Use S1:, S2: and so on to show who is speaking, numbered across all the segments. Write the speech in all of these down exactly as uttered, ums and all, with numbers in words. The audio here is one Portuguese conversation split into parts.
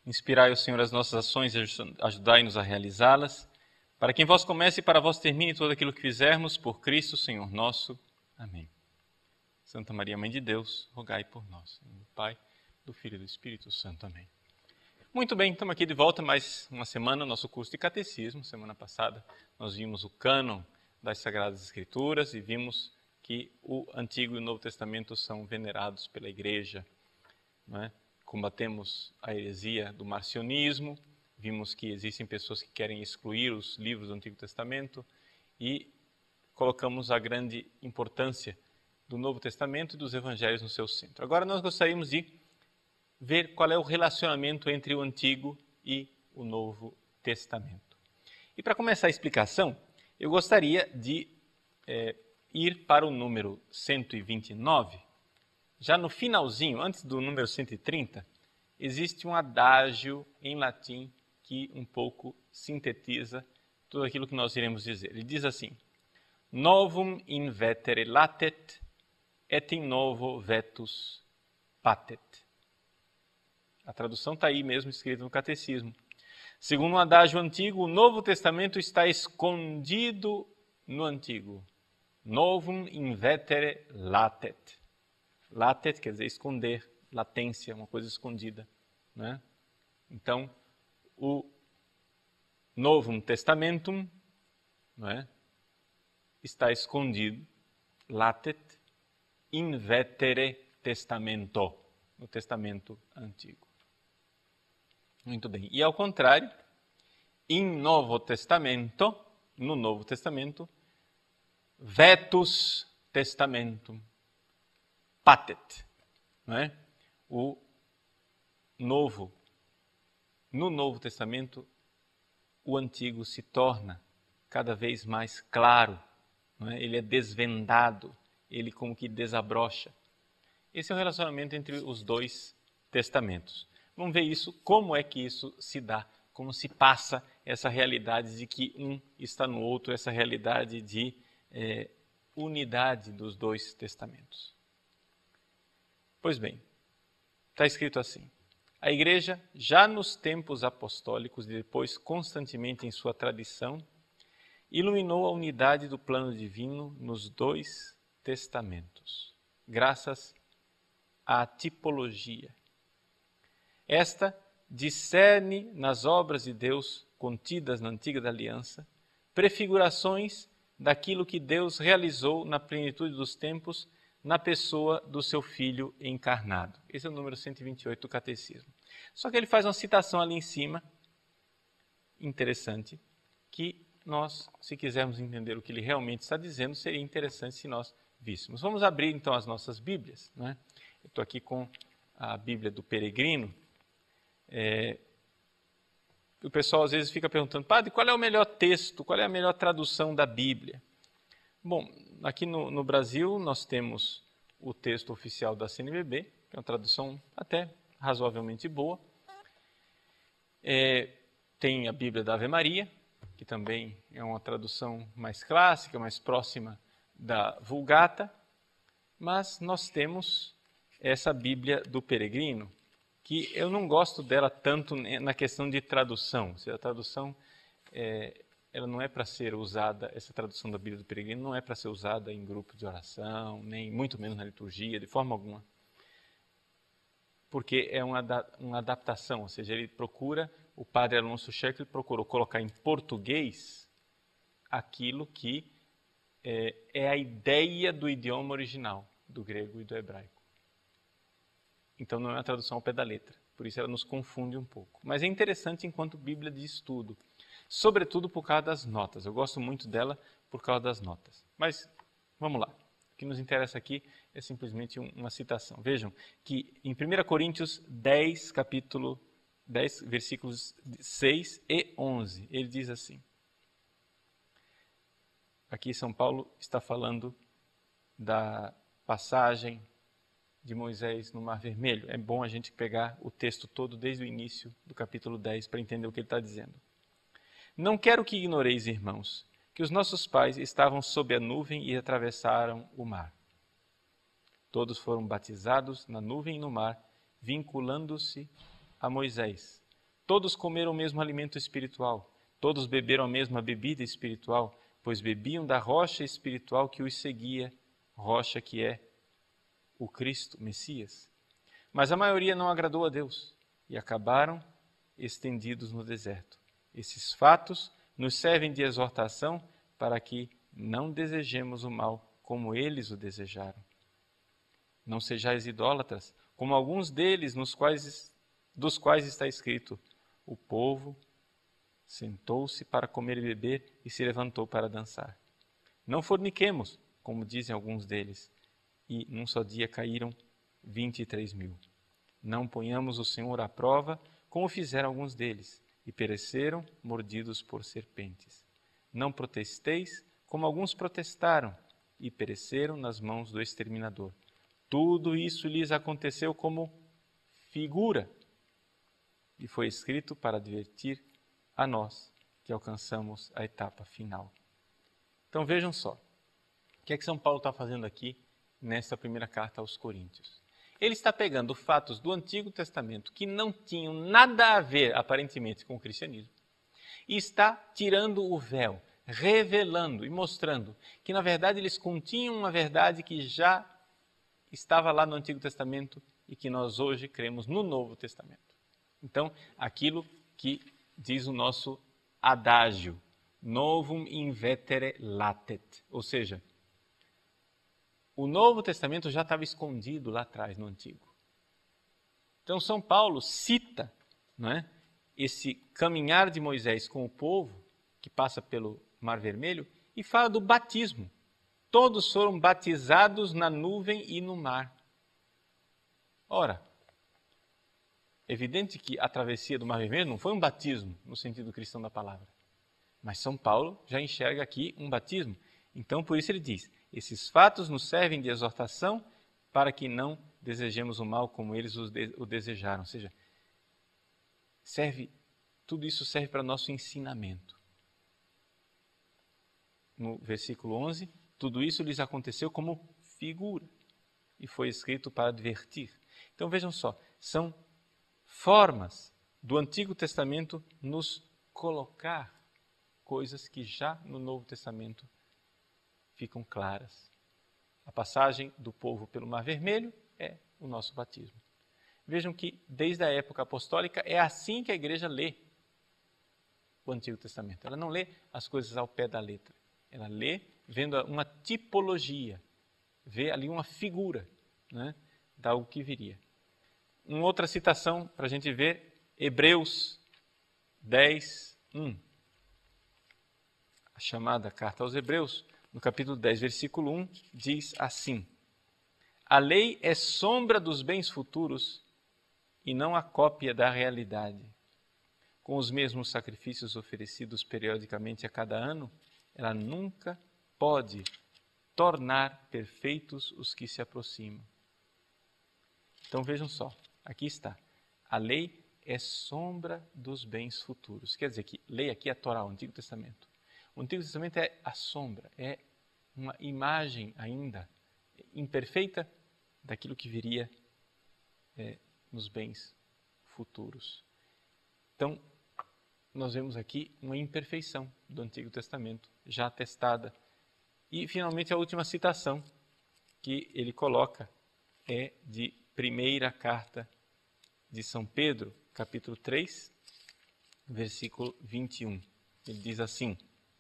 S1: Inspirai, ó Senhor, as nossas ações e ajudai-nos a realizá-las, para que em vós comece e para vós termine tudo aquilo que fizermos, por Cristo, Senhor nosso. Amém. Santa Maria, Mãe de Deus, rogai por nós. Em nome do Pai, do Filho e do Espírito Santo. Amém. Muito bem, estamos aqui de volta mais uma semana, nosso curso de Catecismo. Semana passada nós vimos o cânon das Sagradas Escrituras e vimos que o Antigo e o Novo Testamento são venerados pela Igreja, não é? Combatemos a heresia do marcionismo, vimos que existem pessoas que querem excluir os livros do Antigo Testamento e colocamos a grande importância do Novo Testamento e dos Evangelhos no seu centro. Agora nós gostaríamos de ver qual é o relacionamento entre o Antigo e o Novo Testamento. E para começar a explicação, eu gostaria de é, ir para o número cento e vinte e nove. Já no finalzinho, antes do número cento e trinta, existe um adágio em latim que um pouco sintetiza tudo aquilo que nós iremos dizer. Ele diz assim: Novum in vetere latet, et in novo vetus patet. A tradução está aí mesmo escrita no Catecismo. Segundo um adágio antigo, o Novo Testamento está escondido no Antigo. Novum in vetere latet. Latet quer dizer esconder, latência, uma coisa escondida, né? Então, o Novum Testamentum, não é? Está escondido, latet, in vetere testamento, no Testamento Antigo. Muito bem. E ao contrário, in Novo Testamento, no Novo Testamento, vetus testamentum, patet, não é? O novo, no Novo Testamento, o Antigo se torna cada vez mais claro, não é? Ele é desvendado, ele como que desabrocha. Esse é o relacionamento entre os dois testamentos. Vamos ver isso, como é que isso se dá, como se passa essa realidade de que um está no outro, essa realidade de é, unidade dos dois testamentos. Pois bem, está escrito assim: a Igreja, já nos tempos apostólicos e depois constantemente em sua tradição, iluminou a unidade do plano divino nos dois testamentos, graças à tipologia. Esta discerne nas obras de Deus contidas na Antiga Aliança prefigurações daquilo que Deus realizou na plenitude dos tempos na pessoa do seu Filho encarnado. Esse é o número cento e vinte e oito do Catecismo. Só que ele faz uma citação ali em cima, interessante, que nós, se quisermos entender o que ele realmente está dizendo, seria interessante se nós víssemos. Vamos abrir então as nossas Bíblias, né? Eu estou aqui com a Bíblia do Peregrino. É, o pessoal às vezes fica perguntando: padre, qual é o melhor texto, qual é a melhor tradução da Bíblia? Bom, aqui no, no Brasil nós temos o texto oficial da C N B B, que é uma tradução até razoavelmente boa. É, tem a Bíblia da Ave Maria, que também é uma tradução mais clássica, mais próxima da Vulgata, mas nós temos essa Bíblia do Peregrino, que eu não gosto dela tanto na questão de tradução. Se a tradução é, ela não é para ser usada, essa tradução da Bíblia do Peregrino não é para ser usada em grupo de oração, nem muito menos na liturgia, de forma alguma. Porque é uma, uma adaptação, ou seja, ele procura, o padre Alonso Scheck procurou colocar em português aquilo que é, é a ideia do idioma original, do grego e do hebraico. Então não é uma tradução ao pé da letra, por isso ela nos confunde um pouco. Mas é interessante enquanto Bíblia de estudo, sobretudo por causa das notas. Eu gosto muito dela por causa das notas. Mas vamos lá, o que nos interessa aqui é simplesmente uma citação. Vejam que em primeira Coríntios dez, capítulo dez, versículos seis e onze, ele diz assim. Aqui São Paulo está falando da passagem de Moisés no Mar Vermelho. É bom a gente pegar o texto todo desde o início do capítulo dez para entender o que ele está dizendo. Não quero que ignoreis, irmãos, que os nossos pais estavam sob a nuvem e atravessaram o mar. Todos foram batizados na nuvem e no mar, vinculando-se a Moisés, Todos comeram o mesmo alimento espiritual, todos beberam a mesma bebida espiritual, pois bebiam da rocha espiritual que os seguia, rocha que é o Cristo, Messias. Mas a maioria não agradou a Deus e acabaram estendidos no deserto. Esses fatos nos servem de exortação para que não desejemos o mal como eles o desejaram. Não sejais idólatras, como alguns deles, nos quais, dos quais está escrito: o povo sentou-se para comer e beber e se levantou para dançar. Não forniquemos, como dizem alguns deles, e num só dia caíram vinte e três mil. Não ponhamos o Senhor à prova, como fizeram alguns deles, e pereceram mordidos por serpentes. Não protesteis, como alguns protestaram, e pereceram nas mãos do exterminador. Tudo isso lhes aconteceu como figura, e foi escrito para advertir a nós que alcançamos a etapa final. Então vejam só, o que é que São Paulo está fazendo aqui nesta primeira carta aos Coríntios? Ele está pegando fatos do Antigo Testamento que não tinham nada a ver, aparentemente, com o cristianismo, e está tirando o véu, revelando e mostrando que, na verdade, eles continham uma verdade que já estava lá no Antigo Testamento e que nós hoje cremos no Novo Testamento. Então, aquilo que diz o nosso adágio, novum in vetere latet, ou seja, o Novo Testamento já estava escondido lá atrás no Antigo. Então, São Paulo cita, não é, esse caminhar de Moisés com o povo, que passa pelo Mar Vermelho, e fala do batismo. Todos foram batizados na nuvem e no mar. Ora, evidente que a travessia do Mar Vermelho não foi um batismo no sentido cristão da palavra. Mas São Paulo já enxerga aqui um batismo. Então, por isso ele diz: esses fatos nos servem de exortação para que não desejemos o mal como eles o desejaram. Ou seja, serve, tudo isso serve para nosso ensinamento. No versículo onze, tudo isso lhes aconteceu como figura e foi escrito para advertir. Então vejam só, são formas do Antigo Testamento nos colocar coisas que já no Novo Testamento ficam claras. A passagem do povo pelo Mar Vermelho é o nosso batismo. Vejam que desde a época apostólica é assim que a igreja lê o Antigo Testamento. Ela não lê as coisas ao pé da letra. Ela lê vendo uma tipologia, vê ali uma figura, né, de algo que viria. Uma outra citação para a gente ver, Hebreus dez, um. A chamada carta aos Hebreus, no capítulo dez, versículo um, diz assim: a lei é sombra dos bens futuros e não a cópia da realidade. Com os mesmos sacrifícios oferecidos periodicamente a cada ano, ela nunca pode tornar perfeitos os que se aproximam. Então vejam só, aqui está. A lei é sombra dos bens futuros. Quer dizer que lei aqui é a Torá, o Antigo Testamento. O Antigo Testamento é a sombra, é uma imagem ainda imperfeita daquilo que viria é, nos bens futuros. Então, nós vemos aqui uma imperfeição do Antigo Testamento, já atestada. E, finalmente, a última citação que ele coloca é de primeira carta de São Pedro, capítulo três, versículo vinte e um. Ele diz assim: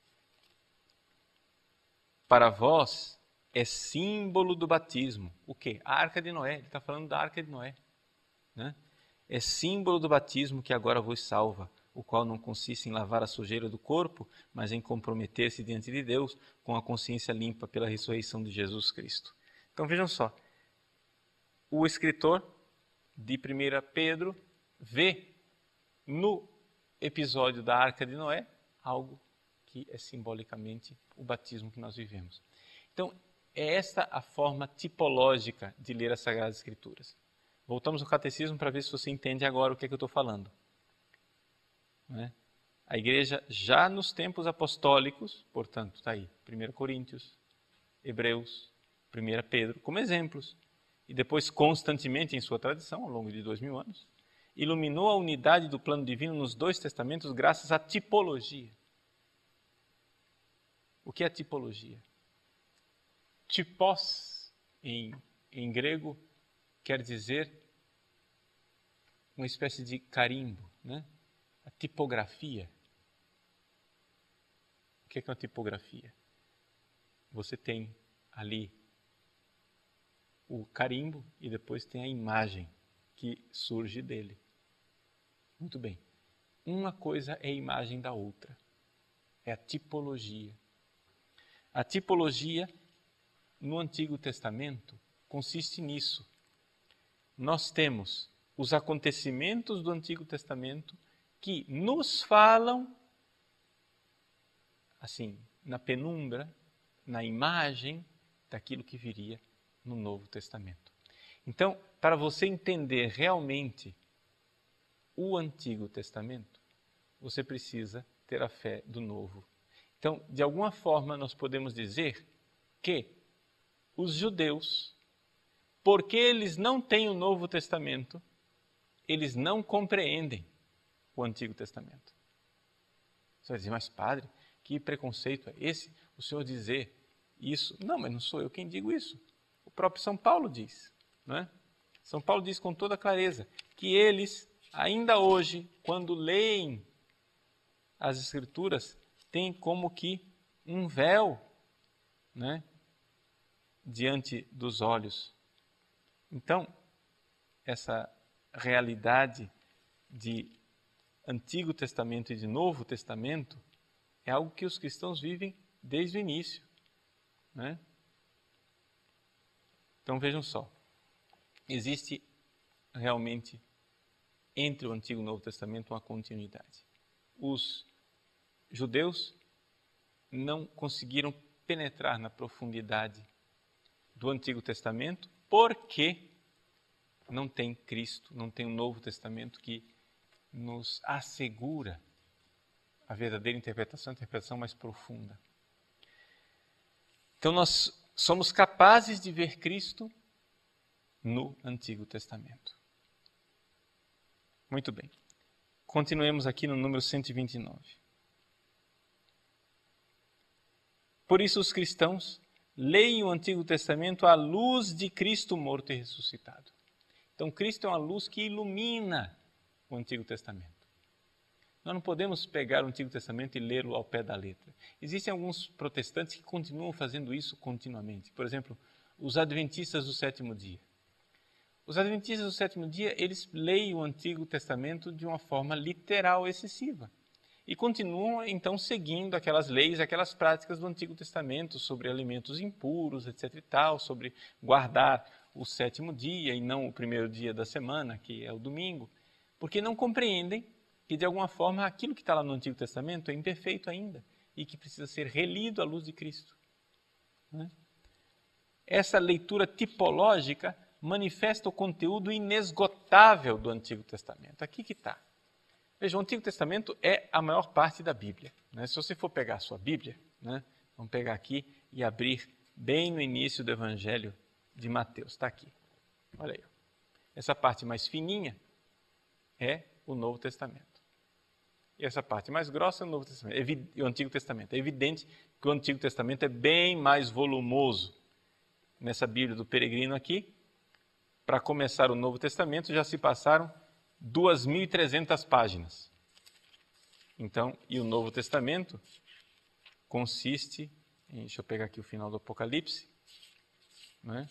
S1: para vós é símbolo do batismo. O quê? A Arca de Noé. Ele está falando da Arca de Noé. Né? É símbolo do batismo que agora vos salva, o qual não consiste em lavar a sujeira do corpo, mas em comprometer-se diante de Deus com a consciência limpa pela ressurreição de Jesus Cristo. Então vejam só, o escritor de primeira Pedro vê no episódio da Arca de Noé algo que é simbolicamente o batismo que nós vivemos. Então, é esta a forma tipológica de ler as Sagradas Escrituras. Voltamos ao catecismo para ver se você entende agora o que é que eu estou falando. Não é? A igreja, já nos tempos apostólicos, portanto, está aí, primeira Coríntios, Hebreus, primeira Pedro, como exemplos. E depois, constantemente, em sua tradição, ao longo de dois mil anos. iluminou a unidade do plano divino nos dois testamentos graças à tipologia. O que é tipologia? Typos, em, em grego, quer dizer uma espécie de carimbo, né? A tipografia. O que é uma tipografia? Você tem ali o carimbo e depois tem a imagem que surge dele. Muito bem. Uma coisa é a imagem da outra. É a tipologia. A tipologia, no Antigo Testamento, consiste nisso. Nós temos os acontecimentos do Antigo Testamento que nos falam, assim, na penumbra, na imagem daquilo que viria no Novo Testamento. Então, para você entender realmente o Antigo Testamento, você precisa ter a fé do Novo. Então, de alguma forma, nós podemos dizer que os judeus, porque eles não têm o Novo Testamento, eles não compreendem o Antigo Testamento. Você vai dizer, mas padre, que preconceito é esse? O senhor dizer isso? Não, mas não sou eu quem digo isso. O próprio São Paulo diz, não é? São Paulo diz com toda clareza que eles, ainda hoje, quando leem as Escrituras, têm como que um véu, né, diante dos olhos. Então, essa realidade de Antigo Testamento e de Novo Testamento é algo que os cristãos vivem desde o início, né? Então vejam só, existe realmente entre o Antigo e o Novo Testamento uma continuidade. Os judeus não conseguiram penetrar na profundidade do Antigo Testamento porque não tem Cristo, não tem um Novo Testamento que nos assegura a verdadeira interpretação, a interpretação mais profunda. Então nós somos capazes de ver Cristo no Antigo Testamento. Muito bem. Continuemos aqui no número cento e vinte e nove. Por isso os cristãos leem o Antigo Testamento à luz de Cristo morto e ressuscitado. Então Cristo é uma luz que ilumina o Antigo Testamento. Nós não podemos pegar o Antigo Testamento e lê-lo ao pé da letra. Existem alguns protestantes que continuam fazendo isso continuamente. Por exemplo, os adventistas do sétimo dia. Os adventistas do sétimo dia, eles leem o Antigo Testamento de uma forma literal excessiva. E continuam, então, seguindo aquelas leis, aquelas práticas do Antigo Testamento sobre alimentos impuros, etc e tal, sobre guardar o sétimo dia e não o primeiro dia da semana, que é o domingo, porque não compreendem que, de alguma forma, aquilo que está lá no Antigo Testamento é imperfeito ainda e que precisa ser relido à luz de Cristo. Né? Essa leitura tipológica manifesta o conteúdo inesgotável do Antigo Testamento. Aqui que está. Veja, o Antigo Testamento é a maior parte da Bíblia. Né? Se você for pegar a sua Bíblia, né? Vamos pegar aqui e abrir bem no início do Evangelho de Mateus. Está aqui. Olha aí. Essa parte mais fininha é o Novo Testamento. E essa parte mais grossa é o Novo Testamento, é o Antigo Testamento. É evidente que o Antigo Testamento é bem mais volumoso. Nessa Bíblia do peregrino aqui, para começar o Novo Testamento, já se passaram duas mil e trezentas páginas. Então, e o Novo Testamento consiste, em, deixa eu pegar aqui o final do Apocalipse, né?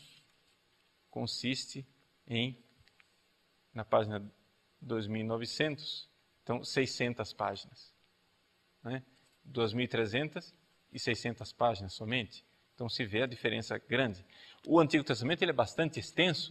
S1: Consiste em, na página dois mil e novecentos, então seiscentas páginas. Né? duas mil e trezentas e seiscentas páginas somente. Então se vê a diferença grande. O Antigo Testamento ele é bastante extenso,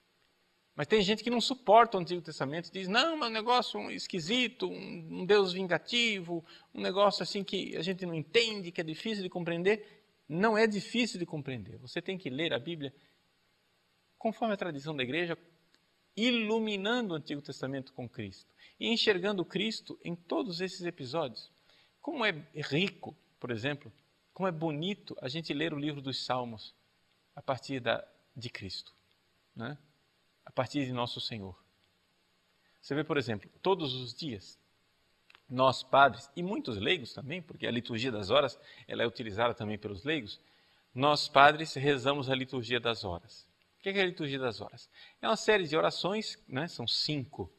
S1: mas tem gente que não suporta o Antigo Testamento e diz, não, é um negócio esquisito, um Deus vingativo, um negócio assim que a gente não entende, que é difícil de compreender. Não é difícil de compreender. Você tem que ler a Bíblia conforme a tradição da igreja, iluminando o Antigo Testamento com Cristo e enxergando Cristo em todos esses episódios. Como é rico, por exemplo, como é bonito a gente ler o livro dos Salmos a partir da, de Cristo, né? A partir de nosso Senhor. Você vê, por exemplo, todos os dias, nós padres, e muitos leigos também, porque a liturgia das horas ela é utilizada também pelos leigos, nós padres rezamos a liturgia das horas. O que é a liturgia das horas? É uma série de orações, né? São cinco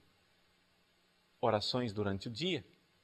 S1: orações durante o dia.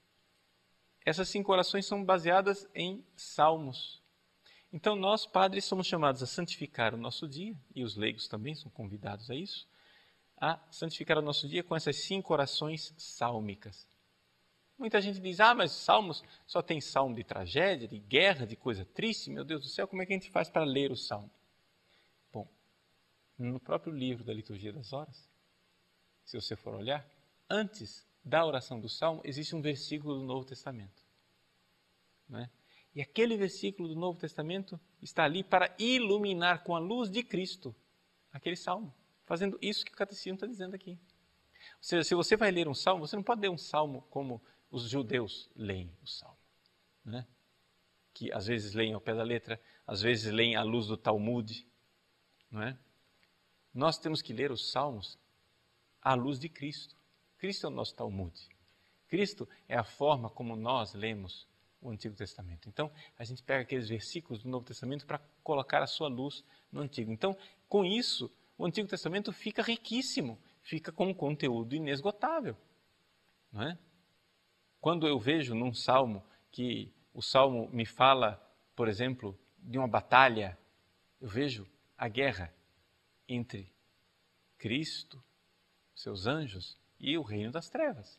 S1: Essas cinco orações são baseadas em salmos. Então nós padres somos chamados a santificar o nosso dia, e os leigos também são convidados a isso, a santificar o nosso dia com essas cinco orações sálmicas. Muita gente diz, ah, mas salmos só tem salmo de tragédia, de guerra, de coisa triste. Meu Deus do céu, como é que a gente faz para ler o salmo? Bom, no próprio livro da Liturgia das Horas, se você for olhar, antes da oração do salmo, existe um versículo do Novo Testamento. Não é? E aquele versículo do Novo Testamento está ali para iluminar com a luz de Cristo aquele salmo, fazendo isso que o catecismo está dizendo aqui. Ou seja, se você vai ler um salmo, você não pode ler um salmo como os judeus leem o salmo, né? Que às vezes leem ao pé da letra, às vezes leem à luz do Talmud, não é? Nós temos que ler os salmos à luz de Cristo. Cristo é o nosso Talmud. Cristo é a forma como nós lemos o Antigo Testamento. Então, a gente pega aqueles versículos do Novo Testamento para colocar a sua luz no Antigo. Então, com isso, o Antigo Testamento fica riquíssimo, fica com um conteúdo inesgotável, não é? Quando eu vejo num salmo que o salmo me fala, por exemplo, de uma batalha, eu vejo a guerra entre Cristo, seus anjos e o reino das trevas.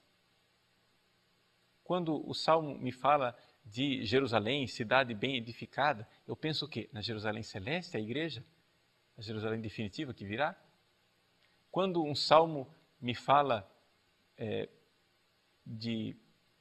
S1: Quando o salmo me fala de Jerusalém, cidade bem edificada, eu penso o quê? Na Jerusalém celeste, a igreja? A Jerusalém definitiva que virá? Quando um salmo me fala é, de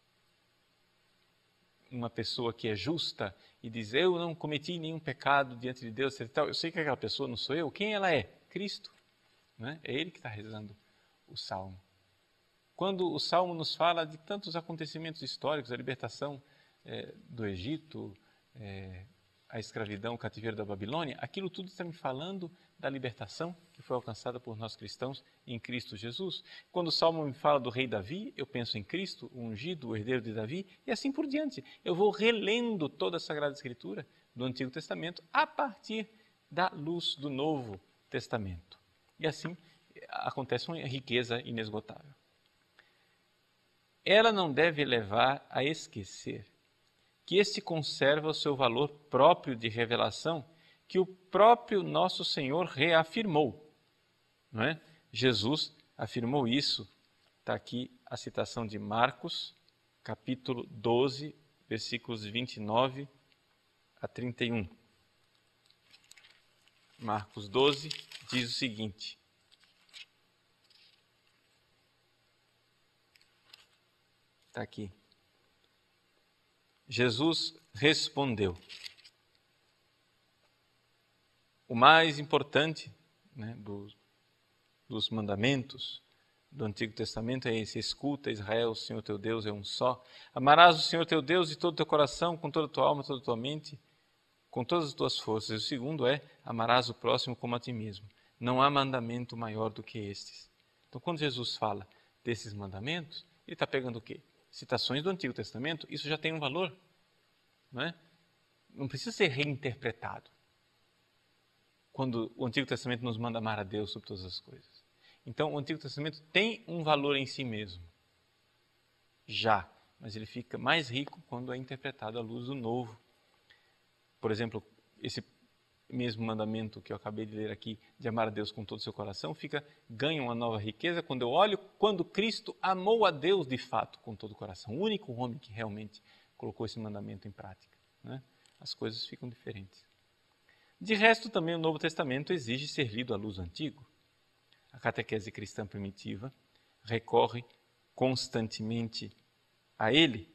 S1: uma pessoa que é justa e diz, eu não cometi nenhum pecado diante de Deus, eu sei que aquela pessoa não sou eu, quem ela é? Cristo. Não é? É Ele que está rezando o salmo. Quando o salmo nos fala de tantos acontecimentos históricos, a libertação é, do Egito, é, a escravidão, o cativeiro da Babilônia, aquilo tudo está me falando da libertação que foi alcançada por nós cristãos em Cristo Jesus. Quando o Salmo me fala do rei Davi, eu penso em Cristo, o ungido, o herdeiro de Davi, e assim por diante. Eu vou relendo toda a Sagrada Escritura do Antigo Testamento a partir da luz do Novo Testamento. E assim acontece uma riqueza inesgotável. Ela não deve levar a esquecer que este conserva o seu valor próprio de revelação, que o próprio nosso Senhor reafirmou. Não é? Jesus afirmou isso. Está aqui a citação de Marcos, capítulo doze, versículos vinte e nove a trinta e um. Marcos doze diz o seguinte: está aqui. Jesus respondeu. O mais importante, né, dos, dos mandamentos do Antigo Testamento é esse: escuta, Israel, o Senhor teu Deus é um só. Amarás o Senhor teu Deus de todo o teu coração, com toda a tua alma, toda a tua mente, com todas as tuas forças. O segundo é: amarás o próximo como a ti mesmo. Não há mandamento maior do que estes. Então, quando Jesus fala desses mandamentos, ele está pegando o quê? Citações do Antigo Testamento. Isso já tem um valor, não é? Não precisa ser reinterpretado. Quando o Antigo Testamento nos manda amar a Deus sobre todas as coisas. Então, o Antigo Testamento tem um valor em si mesmo, já, mas ele fica mais rico quando é interpretado à luz do Novo. Por exemplo, esse mesmo mandamento que eu acabei de ler aqui, de amar a Deus com todo o seu coração, fica, ganha uma nova riqueza quando eu olho quando Cristo amou a Deus de fato com todo o coração. O único homem que realmente colocou esse mandamento em prática, né? As coisas ficam diferentes. De resto, também o Novo Testamento exige ser lido à luz do Antigo. A catequese cristã primitiva recorre constantemente a ele.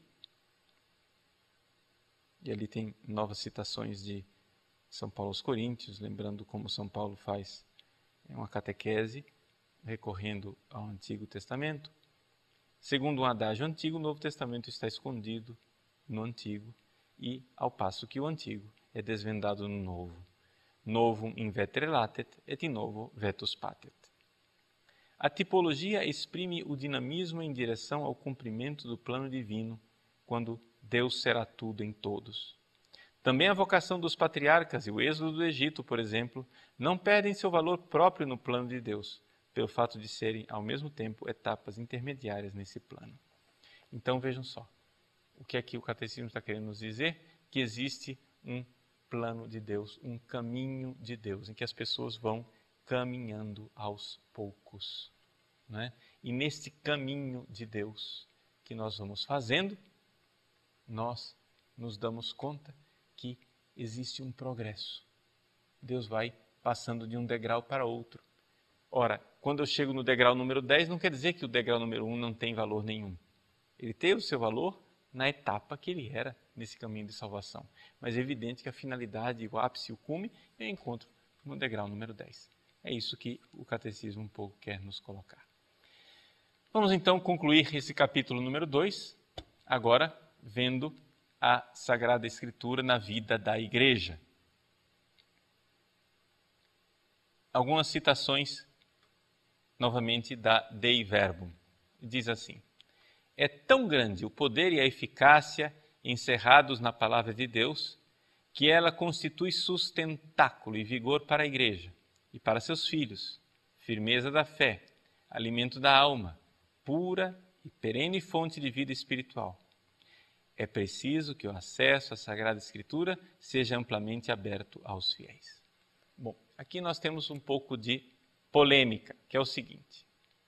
S1: E ali tem novas citações de São Paulo aos Coríntios, lembrando como São Paulo faz uma catequese recorrendo ao Antigo Testamento. Segundo um adágio antigo, o Novo Testamento está escondido no Antigo, e ao passo que o Antigo é desvendado no Novo. Novum in vetere latet et in novo vetus patet. A tipologia exprime o dinamismo em direção ao cumprimento do plano divino, quando Deus será tudo em todos. Também a vocação dos patriarcas e o êxodo do Egito, por exemplo, não perdem seu valor próprio no plano de Deus, pelo fato de serem, ao mesmo tempo, etapas intermediárias nesse plano. Então, vejam só, o que é que o Catecismo está querendo nos dizer? Que existe um plano de Deus, um caminho de Deus, em que as pessoas vão caminhando aos poucos. Não é? E neste caminho de Deus que nós vamos fazendo, nós nos damos conta que existe um progresso. Deus vai passando de um degrau para outro. Ora, quando eu chego no degrau número dez, não quer dizer que o degrau número um não tem valor nenhum. Ele tem o seu valor na etapa que ele era nesse caminho de salvação. Mas é evidente que a finalidade, o ápice, o cume, eu encontro no degrau número dez. É isso que o Catecismo um pouco quer nos colocar. Vamos então concluir esse capítulo número dois, agora vendo a Sagrada Escritura na vida da Igreja. Algumas citações, novamente, da Dei Verbum. Diz assim: é tão grande o poder e a eficácia encerrados na palavra de Deus, que ela constitui sustentáculo e vigor para a Igreja e para seus filhos, firmeza da fé, alimento da alma, pura e perene fonte de vida espiritual. É preciso que o acesso à Sagrada Escritura seja amplamente aberto aos fiéis. Bom, aqui nós temos um pouco de polêmica, que é o seguinte.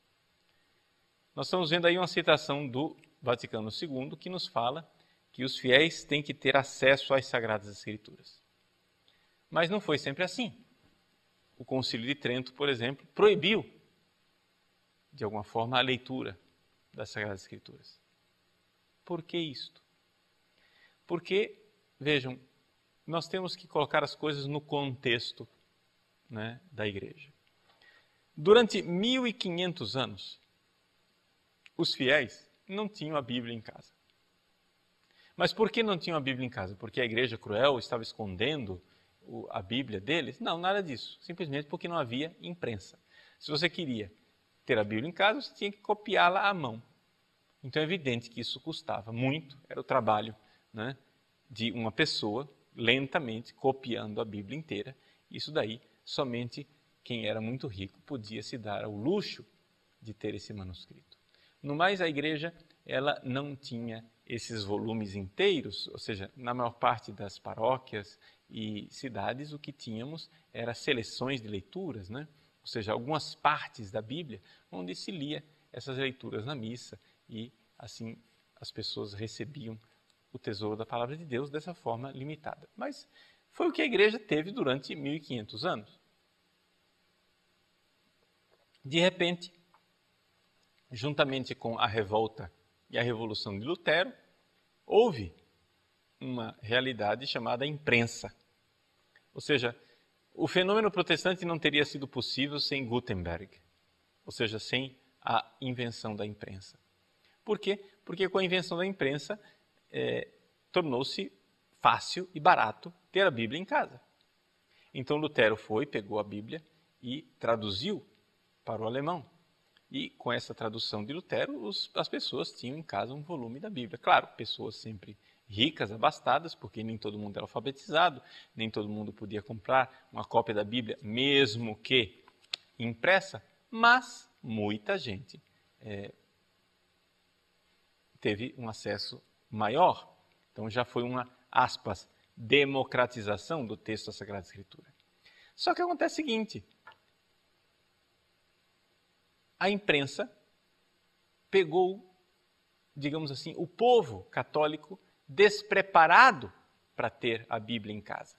S1: Nós estamos vendo aí uma citação do Vaticano segundo que nos fala que os fiéis têm que ter acesso às Sagradas Escrituras. Mas não foi sempre assim. O Concílio de Trento, por exemplo, proibiu, de alguma forma, a leitura das Sagradas Escrituras. Por que isto? Porque, vejam, nós temos que colocar as coisas no contexto, né, da Igreja. Durante mil e quinhentos anos, os fiéis não tinham a Bíblia em casa. Mas por que não tinham a Bíblia em casa? Porque a Igreja cruel estava escondendo a Bíblia deles? Não, nada disso. Simplesmente porque não havia imprensa. Se você queria ter a Bíblia em casa, você tinha que copiá-la à mão. Então é evidente que isso custava muito, era o trabalho, né, de uma pessoa lentamente copiando a Bíblia inteira. Isso daí, somente quem era muito rico podia se dar ao luxo de ter esse manuscrito. No mais, a Igreja ela não tinha esses volumes inteiros, ou seja, na maior parte das paróquias e cidades, o que tínhamos era seleções de leituras, né? Ou seja, algumas partes da Bíblia onde se lia essas leituras na missa e assim as pessoas recebiam o tesouro da palavra de Deus dessa forma limitada. Mas foi o que a Igreja teve durante mil e quinhentos anos. De repente, juntamente com a revolta e a revolução de Lutero, houve uma realidade chamada imprensa. Ou seja, o fenômeno protestante não teria sido possível sem Gutenberg, ou seja, sem a invenção da imprensa. Por quê? Porque com a invenção da imprensa é, tornou-se fácil e barato ter a Bíblia em casa. Então Lutero foi, pegou a Bíblia e traduziu para o alemão. E com essa tradução de Lutero, os, as pessoas tinham em casa um volume da Bíblia. Claro, pessoas sempre ricas, abastadas, porque nem todo mundo era alfabetizado, nem todo mundo podia comprar uma cópia da Bíblia, mesmo que impressa, mas muita gente é, teve um acesso maior. Então já foi uma, aspas, democratização do texto da Sagrada Escritura. Só que acontece o seguinte: a imprensa pegou, digamos assim, o povo católico despreparado para ter a Bíblia em casa.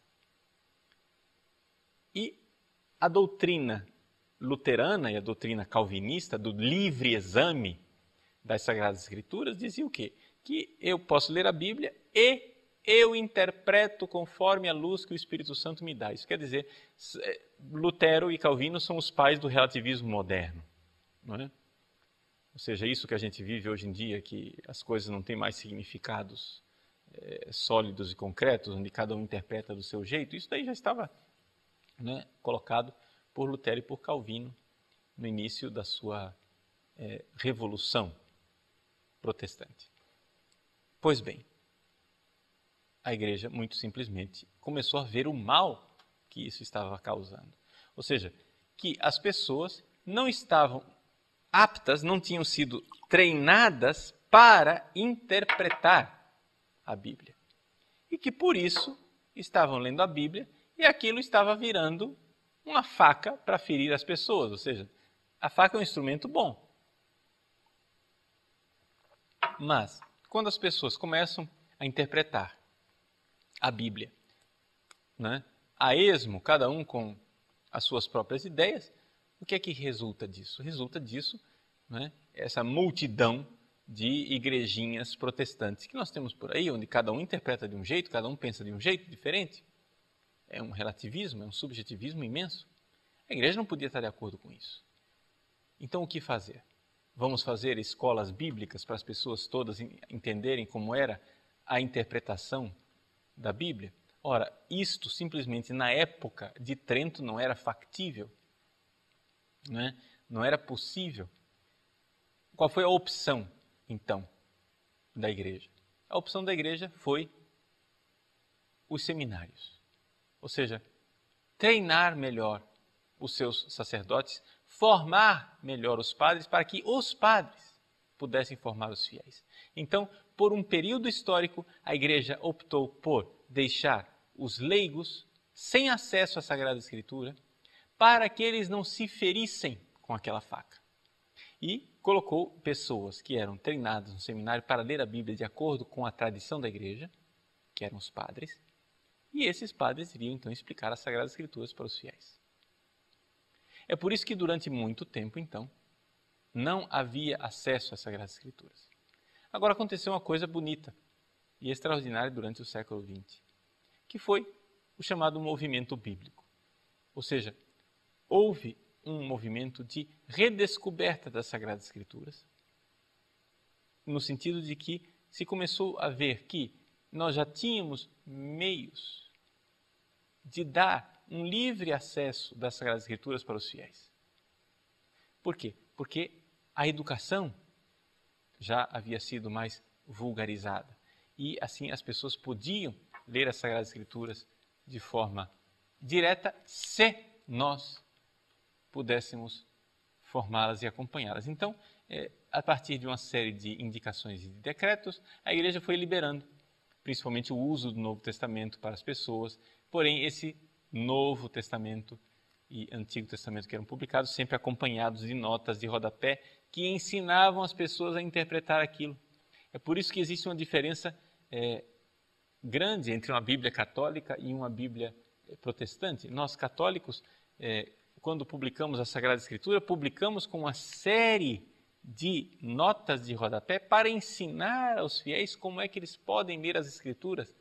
S1: E a doutrina luterana e a doutrina calvinista do livre exame das Sagradas Escrituras dizia o quê? Que eu posso ler a Bíblia e eu interpreto conforme a luz que o Espírito Santo me dá. Isso quer dizer, Lutero e Calvino são os pais do relativismo moderno. Não é? Ou seja, isso que a gente vive hoje em dia, que as coisas não têm mais significados é, sólidos e concretos, onde cada um interpreta do seu jeito, isso daí já estava, né, colocado por Lutero e por Calvino no início da sua é, revolução protestante. Pois bem, a igreja, muito simplesmente, começou a ver o mal que isso estava causando. Ou seja, que as pessoas não estavam aptas, não tinham sido treinadas para interpretar a Bíblia. E que, por isso, estavam lendo a Bíblia e aquilo estava virando uma faca para ferir as pessoas. Ou seja, a faca é um instrumento bom. Mas, quando as pessoas começam a interpretar a Bíblia, né, a esmo, cada um com as suas próprias ideias, o que é que resulta disso? Resulta disso, né, essa multidão de igrejinhas protestantes que nós temos por aí, onde cada um interpreta de um jeito, cada um pensa de um jeito diferente. É um relativismo, é um subjetivismo imenso. A igreja não podia estar de acordo com isso. Então, o que fazer? Vamos fazer escolas bíblicas para as pessoas todas entenderem como era a interpretação da Bíblia? Ora, isto simplesmente na época de Trento não era factível, não é? Não era possível. Qual foi a opção, então, da igreja? A opção da igreja foi os seminários. Ou seja, treinar melhor os seus sacerdotes, formar melhor os padres para que os padres pudessem formar os fiéis. Então, por um período histórico, a igreja optou por deixar os leigos sem acesso à Sagrada Escritura para que eles não se ferissem com aquela faca. E colocou pessoas que eram treinadas no seminário para ler a Bíblia de acordo com a tradição da igreja, que eram os padres, e esses padres iriam então explicar as Sagradas Escrituras para os fiéis. É por isso que durante muito tempo, então, não havia acesso às Sagradas Escrituras. Agora aconteceu uma coisa bonita e extraordinária durante o século vinte, que foi o chamado movimento bíblico. Ou seja, houve um movimento de redescoberta das Sagradas Escrituras, no sentido de que se começou a ver que nós já tínhamos meios de dar um livre acesso das Sagradas Escrituras para os fiéis. Por quê? Porque a educação já havia sido mais vulgarizada e assim as pessoas podiam ler as Sagradas Escrituras de forma direta se nós pudéssemos formá-las e acompanhá-las. Então, é, a partir de uma série de indicações e de decretos, a igreja foi liberando, principalmente o uso do Novo Testamento para as pessoas, porém esse Novo Testamento e Antigo Testamento que eram publicados, sempre acompanhados de notas de rodapé que ensinavam as pessoas a interpretar aquilo. É por isso que existe uma diferença é, grande entre uma Bíblia católica e uma Bíblia protestante. Nós católicos, é, quando publicamos a Sagrada Escritura, publicamos com uma série de notas de rodapé para ensinar aos fiéis como é que eles podem ler as Escrituras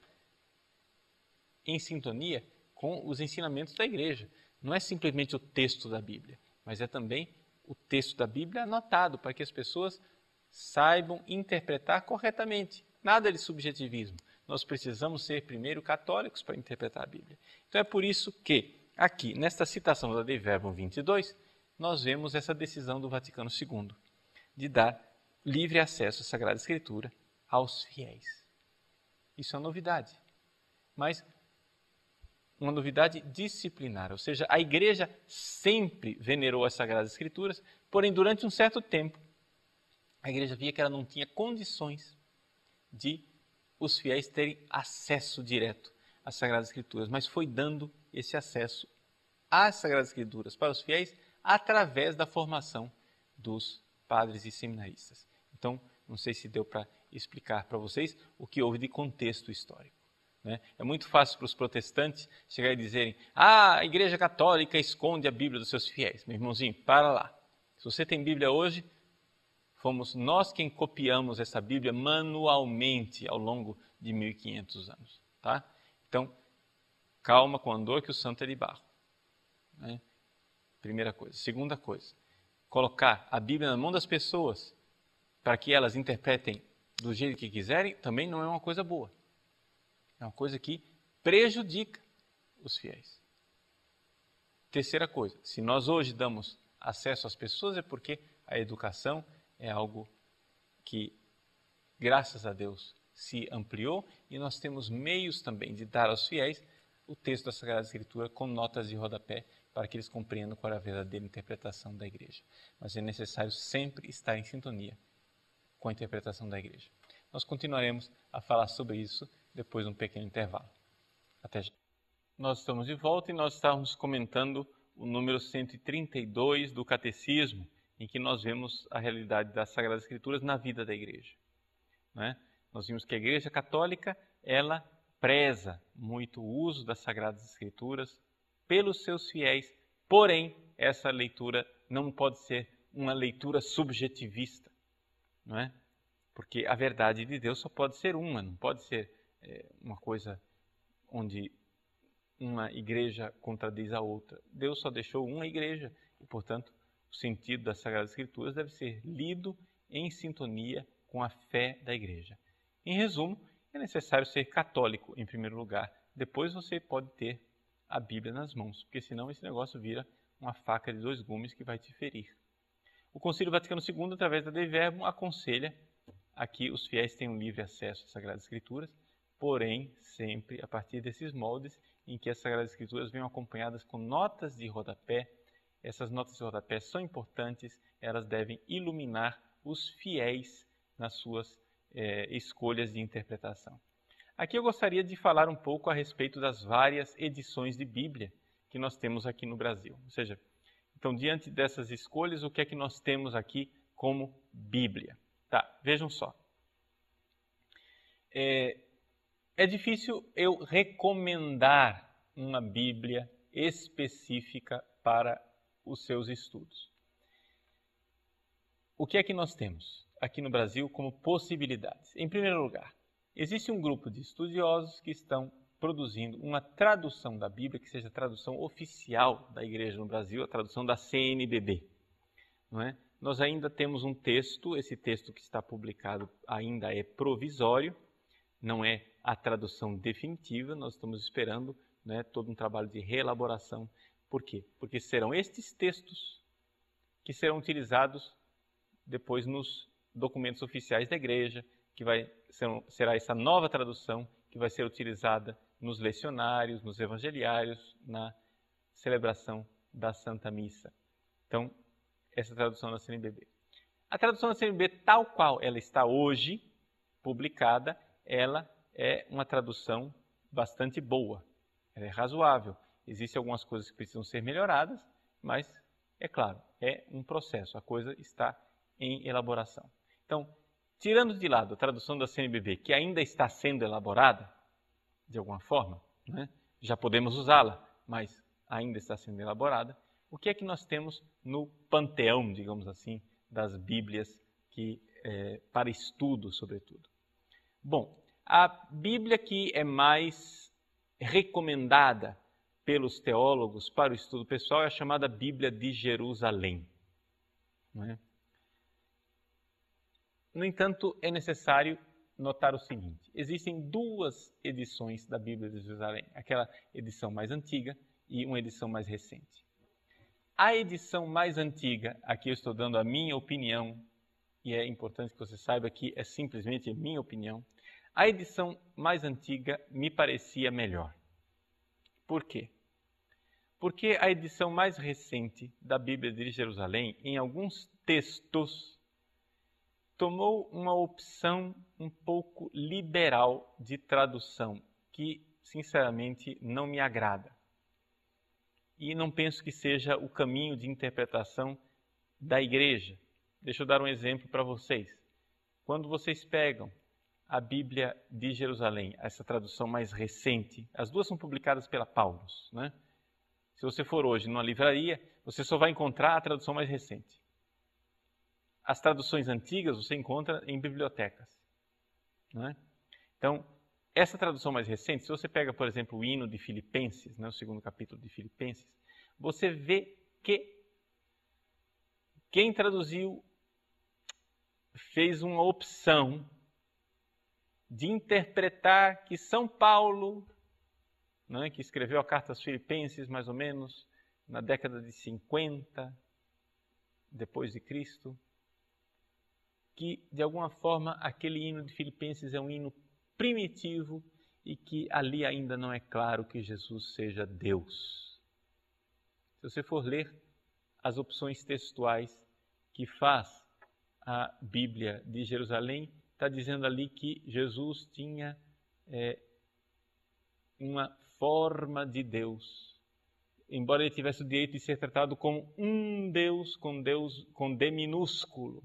S1: em sintonia com os ensinamentos da igreja. Não é simplesmente o texto da Bíblia, mas é também o texto da Bíblia anotado para que as pessoas saibam interpretar corretamente. Nada de subjetivismo. Nós precisamos ser primeiro católicos para interpretar a Bíblia. Então é por isso que aqui, nesta citação da Dei Verbum vinte e dois, nós vemos essa decisão do Vaticano segundo de dar livre acesso à Sagrada Escritura aos fiéis. Isso é uma novidade, mas uma novidade disciplinar, ou seja, a igreja sempre venerou as Sagradas Escrituras, porém durante um certo tempo a igreja via que ela não tinha condições de os fiéis terem acesso direto às Sagradas Escrituras, mas foi dando esse acesso às Sagradas Escrituras para os fiéis através da formação dos padres e seminaristas. Então, não sei se deu para explicar para vocês o que houve de contexto histórico. Né? É muito fácil para os protestantes chegar e dizerem: ah, a Igreja Católica esconde a Bíblia dos seus fiéis. Meu irmãozinho, para lá. Se você tem Bíblia hoje, fomos nós quem copiamos essa Bíblia manualmente ao longo de mil e quinhentos anos. Tá? Então, calma com o andor que o santo é de barro. Né? Primeira coisa. Segunda coisa, colocar a Bíblia na mão das pessoas para que elas interpretem do jeito que quiserem também não é uma coisa boa. É uma coisa que prejudica os fiéis. Terceira coisa, se nós hoje damos acesso às pessoas é porque a educação é algo que, graças a Deus, se ampliou e nós temos meios também de dar aos fiéis o texto da Sagrada Escritura com notas de rodapé para que eles compreendam qual é a verdadeira interpretação da igreja. Mas é necessário sempre estar em sintonia com a interpretação da igreja. Nós continuaremos a falar sobre isso depois de um pequeno intervalo. Até já. Nós estamos de volta e nós estávamos comentando o número cento e trinta e dois do Catecismo, em que nós vemos a realidade das Sagradas Escrituras na vida da igreja. Não é? Nós vimos que a Igreja Católica, ela preza muito o uso das Sagradas Escrituras pelos seus fiéis, porém, essa leitura não pode ser uma leitura subjetivista, não é? Porque a verdade de Deus só pode ser uma, não pode ser é, uma coisa onde uma igreja contradiz a outra. Deus só deixou uma igreja e, portanto, o sentido das Sagradas Escrituras deve ser lido em sintonia com a fé da igreja. Em resumo, é necessário ser católico em primeiro lugar. Depois você pode ter a Bíblia nas mãos, porque senão esse negócio vira uma faca de dois gumes que vai te ferir. O Concílio Vaticano segundo, através da Dei Verbum, aconselha a que os fiéis tenham livre acesso às Sagradas Escrituras, porém sempre a partir desses moldes em que as Sagradas Escrituras venham acompanhadas com notas de rodapé. Essas notas de rodapé são importantes, elas devem iluminar os fiéis nas suas eh, escolhas de interpretação. Aqui eu gostaria de falar um pouco a respeito das várias edições de Bíblia que nós temos aqui no Brasil. Ou seja, então, diante dessas escolhas, o que é que nós temos aqui como Bíblia? Tá, vejam só. É, é difícil eu recomendar uma Bíblia específica para os seus estudos. O que é que nós temos aqui no Brasil como possibilidades? Em primeiro lugar, existe um grupo de estudiosos que estão produzindo uma tradução da Bíblia que seja a tradução oficial da Igreja no Brasil, a tradução da C N B B. Não é? Nós ainda temos um texto, esse texto que está publicado ainda é provisório, não é a tradução definitiva, nós estamos esperando, né, todo um trabalho de reelaboração. Por quê? Porque serão estes textos que serão utilizados depois nos documentos oficiais da Igreja, que vai, serão, será essa nova tradução que vai ser utilizada nos lecionários, nos evangeliários, na celebração da Santa Missa. Então, essa tradução da C N B B. A tradução da C N B B, tal qual ela está hoje publicada, ela é uma tradução bastante boa, ela é razoável. Existem algumas coisas que precisam ser melhoradas, mas, é claro, é um processo, a coisa está em elaboração. Então, tirando de lado a tradução da C N B B, que ainda está sendo elaborada, de alguma forma, né? Já podemos usá-la, mas ainda está sendo elaborada, o que é que nós temos no panteão, digamos assim, das Bíblias que, é, para estudo, sobretudo? Bom, a Bíblia que é mais recomendada pelos teólogos para o estudo pessoal é a chamada Bíblia de Jerusalém. Não é? No entanto, é necessário notar o seguinte: existem duas edições da Bíblia de Jerusalém, aquela edição mais antiga e uma edição mais recente. A edição mais antiga, aqui eu estou dando a minha opinião, e é importante que você saiba que é simplesmente a minha opinião, a edição mais antiga me parecia melhor. Por quê? Porque a edição mais recente da Bíblia de Jerusalém, em alguns textos, tomou uma opção um pouco liberal de tradução, que, sinceramente, não me agrada. E não penso que seja o caminho de interpretação da igreja. Deixa eu dar um exemplo para vocês. Quando vocês pegam a Bíblia de Jerusalém, essa tradução mais recente, as duas são publicadas pela Paulus, né? Se você for hoje numa livraria, você só vai encontrar a tradução mais recente. As traduções antigas você encontra em bibliotecas, não é? Então, essa tradução mais recente, se você pega, por exemplo, o hino de Filipenses, né, o segundo capítulo de Filipenses, você vê que quem traduziu fez uma opção de interpretar que São Paulo, né, que escreveu a carta aos Filipenses mais ou menos na década de cinquenta, depois de Cristo, que de alguma forma aquele hino de Filipenses é um hino primitivo e que ali ainda não é claro que Jesus seja Deus. Se você for ler as opções textuais que faz a Bíblia de Jerusalém, está dizendo ali que Jesus tinha é, uma forma de Deus, embora ele tivesse o direito de ser tratado como um Deus, com Deus com D minúsculo.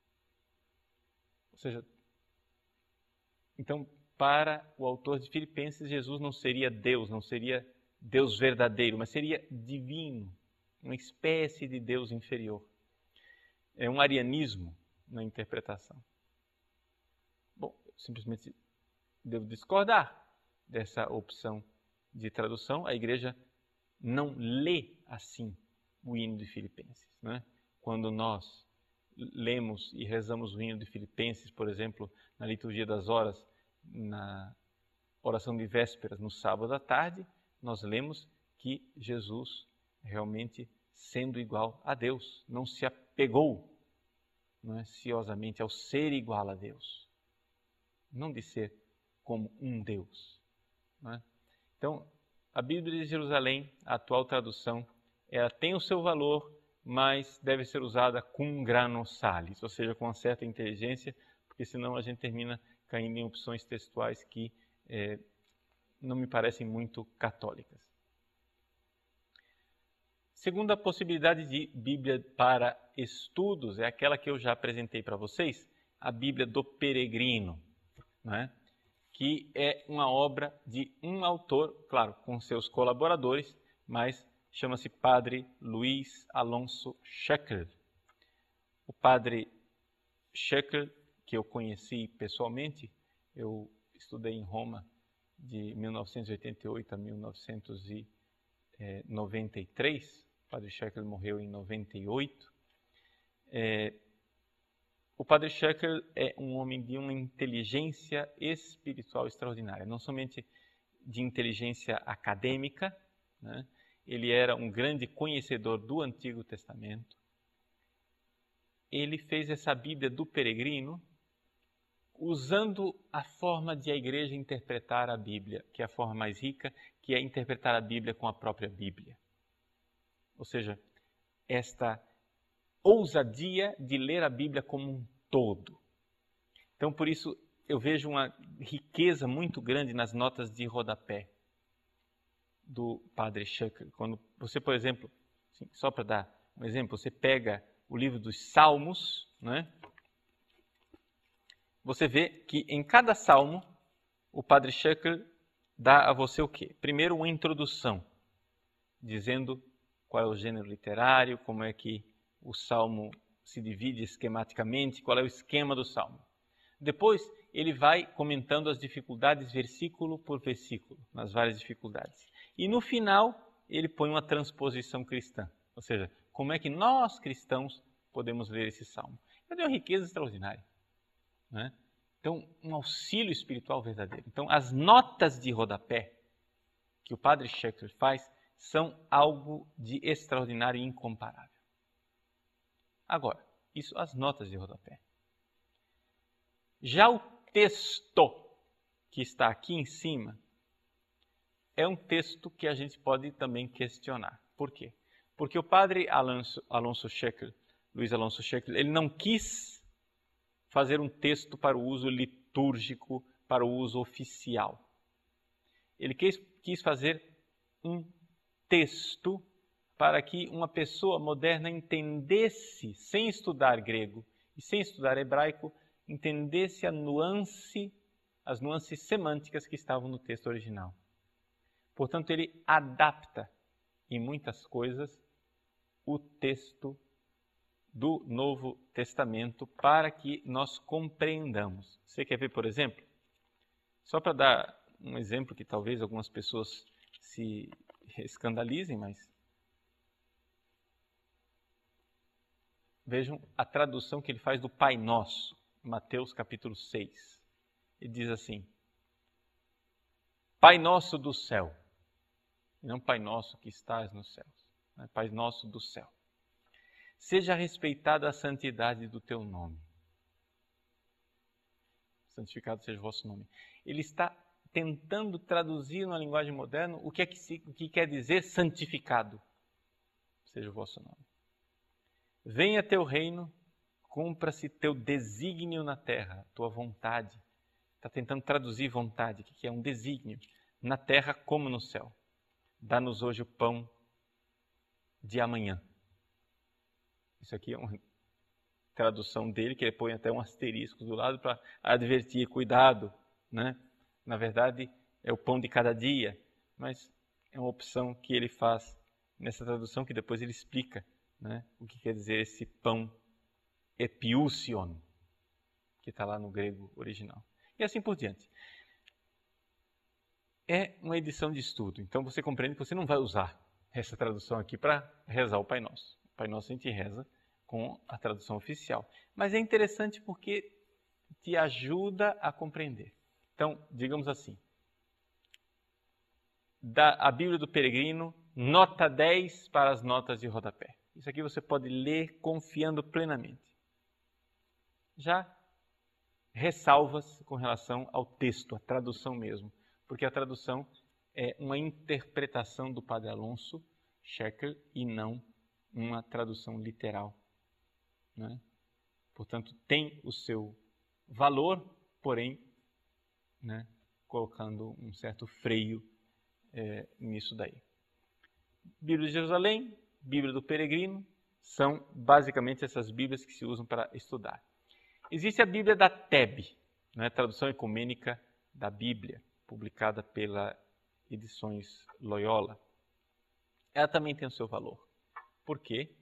S1: Ou seja, então, para o autor de Filipenses, Jesus não seria Deus, não seria Deus verdadeiro, mas seria divino, uma espécie de Deus inferior. É um arianismo na interpretação. Bom, eu simplesmente devo discordar dessa opção de tradução. A igreja não lê assim o hino de Filipenses, né? Quando nós lemos e rezamos o hino de Filipenses, por exemplo, na liturgia das horas, na oração de vésperas, no sábado à tarde, nós lemos que Jesus realmente, sendo igual a Deus, não se apegou, não é, ciosamente ao ser igual a Deus, não de ser como um Deus. Não é? Então, a Bíblia de Jerusalém, a atual tradução, ela tem o seu valor, mas deve ser usada cum grano salis, ou seja, com uma certa inteligência, porque senão a gente termina caindo em opções textuais que eh, não me parecem muito católicas. Segunda possibilidade de Bíblia para estudos é aquela que eu já apresentei para vocês, a Bíblia do Peregrino, né? Que é uma obra de um autor, claro, com seus colaboradores, mas chama-se Padre Luiz Alonso Scheckl. O Padre Scheckl, que eu conheci pessoalmente, eu estudei em Roma de mil novecentos e oitenta e oito a mil novecentos e noventa e três. O Padre Scheckl morreu em noventa e oito. É, o Padre Scheckl é um homem de uma inteligência espiritual extraordinária, não somente de inteligência acadêmica, né? Ele era um grande conhecedor do Antigo Testamento. Ele fez essa Bíblia do Peregrino usando a forma de a igreja interpretar a Bíblia, que é a forma mais rica, que é interpretar a Bíblia com a própria Bíblia. Ou seja, esta ousadia de ler a Bíblia como um todo. Então, por isso, eu vejo uma riqueza muito grande nas notas de rodapé do Padre Scheckl. Quando você, por exemplo, assim, só para dar um exemplo, você pega o livro dos Salmos, né? Você vê que em cada salmo o Padre Scheckl dá a você o quê? Primeiro, uma introdução, dizendo qual é o gênero literário, como é que o salmo se divide esquematicamente, qual é o esquema do salmo. Depois, ele vai comentando as dificuldades versículo por versículo, nas várias dificuldades. E no final, ele põe uma transposição cristã, ou seja, como é que nós cristãos podemos ler esse salmo. É de uma riqueza extraordinária, né? Então, um auxílio espiritual verdadeiro. Então, as notas de rodapé que o Padre Scheckl faz são algo de extraordinário e incomparável. Agora, isso as notas de rodapé. Já o texto que está aqui em cima é um texto que a gente pode também questionar. Por quê? Porque o Padre Alonso, Alonso Scheckl, Luiz Alonso Scheckl, ele não quis fazer um texto para o uso litúrgico, para o uso oficial. Ele quis, quis fazer um texto para que uma pessoa moderna entendesse, sem estudar grego e sem estudar hebraico, entendesse a nuance, as nuances semânticas que estavam no texto original. Portanto, ele adapta em muitas coisas o texto do Novo Testamento para que nós compreendamos. Você quer ver, por exemplo? Só para dar um exemplo que talvez algumas pessoas se escandalizem, mas vejam a tradução que ele faz do Pai Nosso, Mateus capítulo seis. Ele diz assim: Pai Nosso do céu, e não Pai Nosso que estás nos céus, né? Pai Nosso do céu. seja respeitada a santidade do teu nome. Santificado seja o vosso nome. Ele está tentando traduzir na linguagem moderna o que, é que, se, o que quer dizer santificado seja o vosso nome. Venha teu reino, cumpra-se teu desígnio na terra, tua vontade. Está tentando traduzir vontade, que é um desígnio, na terra como no céu. Dá-nos hoje o pão de amanhã. Isso aqui é uma tradução dele, que ele põe até um asterisco do lado para advertir, cuidado, né? Na verdade, é o pão de cada dia, mas é uma opção que ele faz nessa tradução, que depois ele explica, né? O que quer dizer esse pão epiousion, que está lá no grego original. E assim por diante. É uma edição de estudo, então você compreende que você não vai usar essa tradução aqui para rezar o Pai Nosso. O Pai Nosso a gente reza com a tradução oficial. Mas é interessante porque te ajuda a compreender. Então, digamos assim, da, a Bíblia do Peregrino, nota dez para as notas de rodapé. Isso aqui você pode ler confiando plenamente. Já ressalvas com relação ao texto, a tradução mesmo, porque a tradução é uma interpretação do Padre Alonso Schecker e não uma tradução literal, né? Portanto, tem o seu valor, porém, né, colocando um certo freio é, nisso daí. Bíblia de Jerusalém, Bíblia do Peregrino, são basicamente essas Bíblias que se usam para estudar. Existe a Bíblia da T E B, né, tradução ecumênica da Bíblia, publicada pela Edições Loyola. Ela também tem o seu valor. Por quê?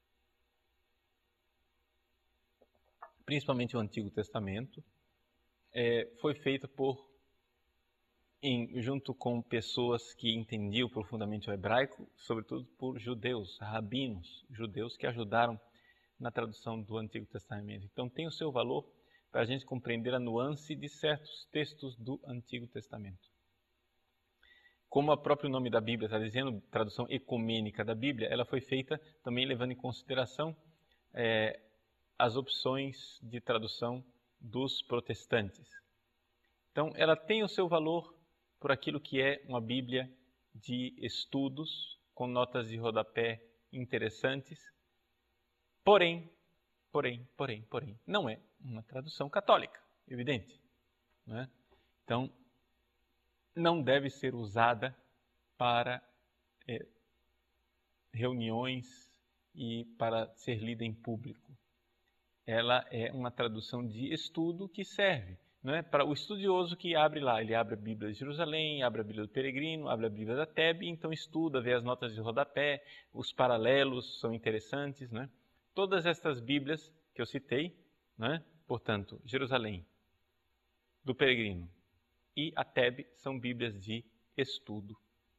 S1: Principalmente o Antigo Testamento, é, foi feita por, em, junto com pessoas que entendiam profundamente o hebraico, sobretudo por judeus, rabinos, judeus que ajudaram na tradução do Antigo Testamento. Então tem o seu valor para a gente compreender a nuance de certos textos do Antigo Testamento. Como o próprio nome da Bíblia está dizendo, tradução ecumênica da Bíblia, ela foi feita também levando em consideração é, as opções de tradução dos protestantes. Então, ela tem o seu valor por aquilo que é uma Bíblia de estudos, com notas de rodapé interessantes, porém, porém, porém, porém, não é uma tradução católica, evidente, não é? Então, não deve ser usada para é, reuniões e para ser lida em público. Ela é uma tradução de estudo que serve, não é? Para o estudioso que abre lá, ele abre a Bíblia de Jerusalém, abre a Bíblia do Peregrino, abre a Bíblia da T E B, então estuda, vê as notas de rodapé, os paralelos são interessantes, não é? Todas estas Bíblias que eu citei, não é? Portanto, Jerusalém, do Peregrino e a T E B são Bíblias de estudo.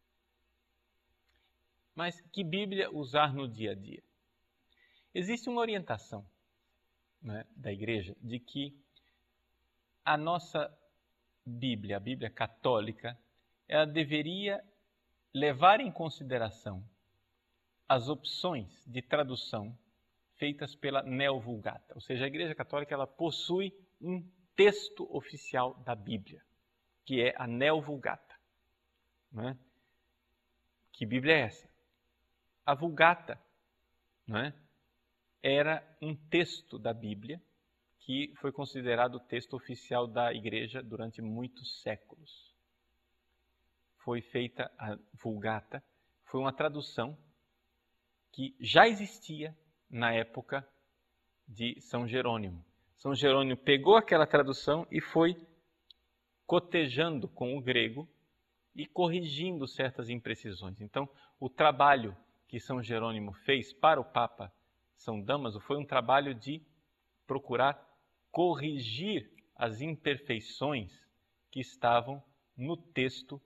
S1: Mas que Bíblia usar no dia a dia? Existe uma orientação, né, da Igreja de que a nossa Bíblia, a Bíblia católica, ela deveria levar em consideração as opções de tradução feitas pela Neo-Vulgata. Ou seja, a Igreja Católica ela possui um texto oficial da Bíblia, que é a Neo-Vulgata. Né? Que Bíblia é essa? A Vulgata, né, era um texto da Bíblia que foi considerado o texto oficial da Igreja durante muitos séculos. Foi feita a Vulgata, foi uma tradução que já existia na época de São Jerônimo. São Jerônimo pegou aquela tradução e foi cotejando com o grego e corrigindo certas imprecisões. Então, o trabalho que São Jerônimo fez para o Papa São Damaso foi um trabalho de procurar corrigir as imperfeições que estavam no texto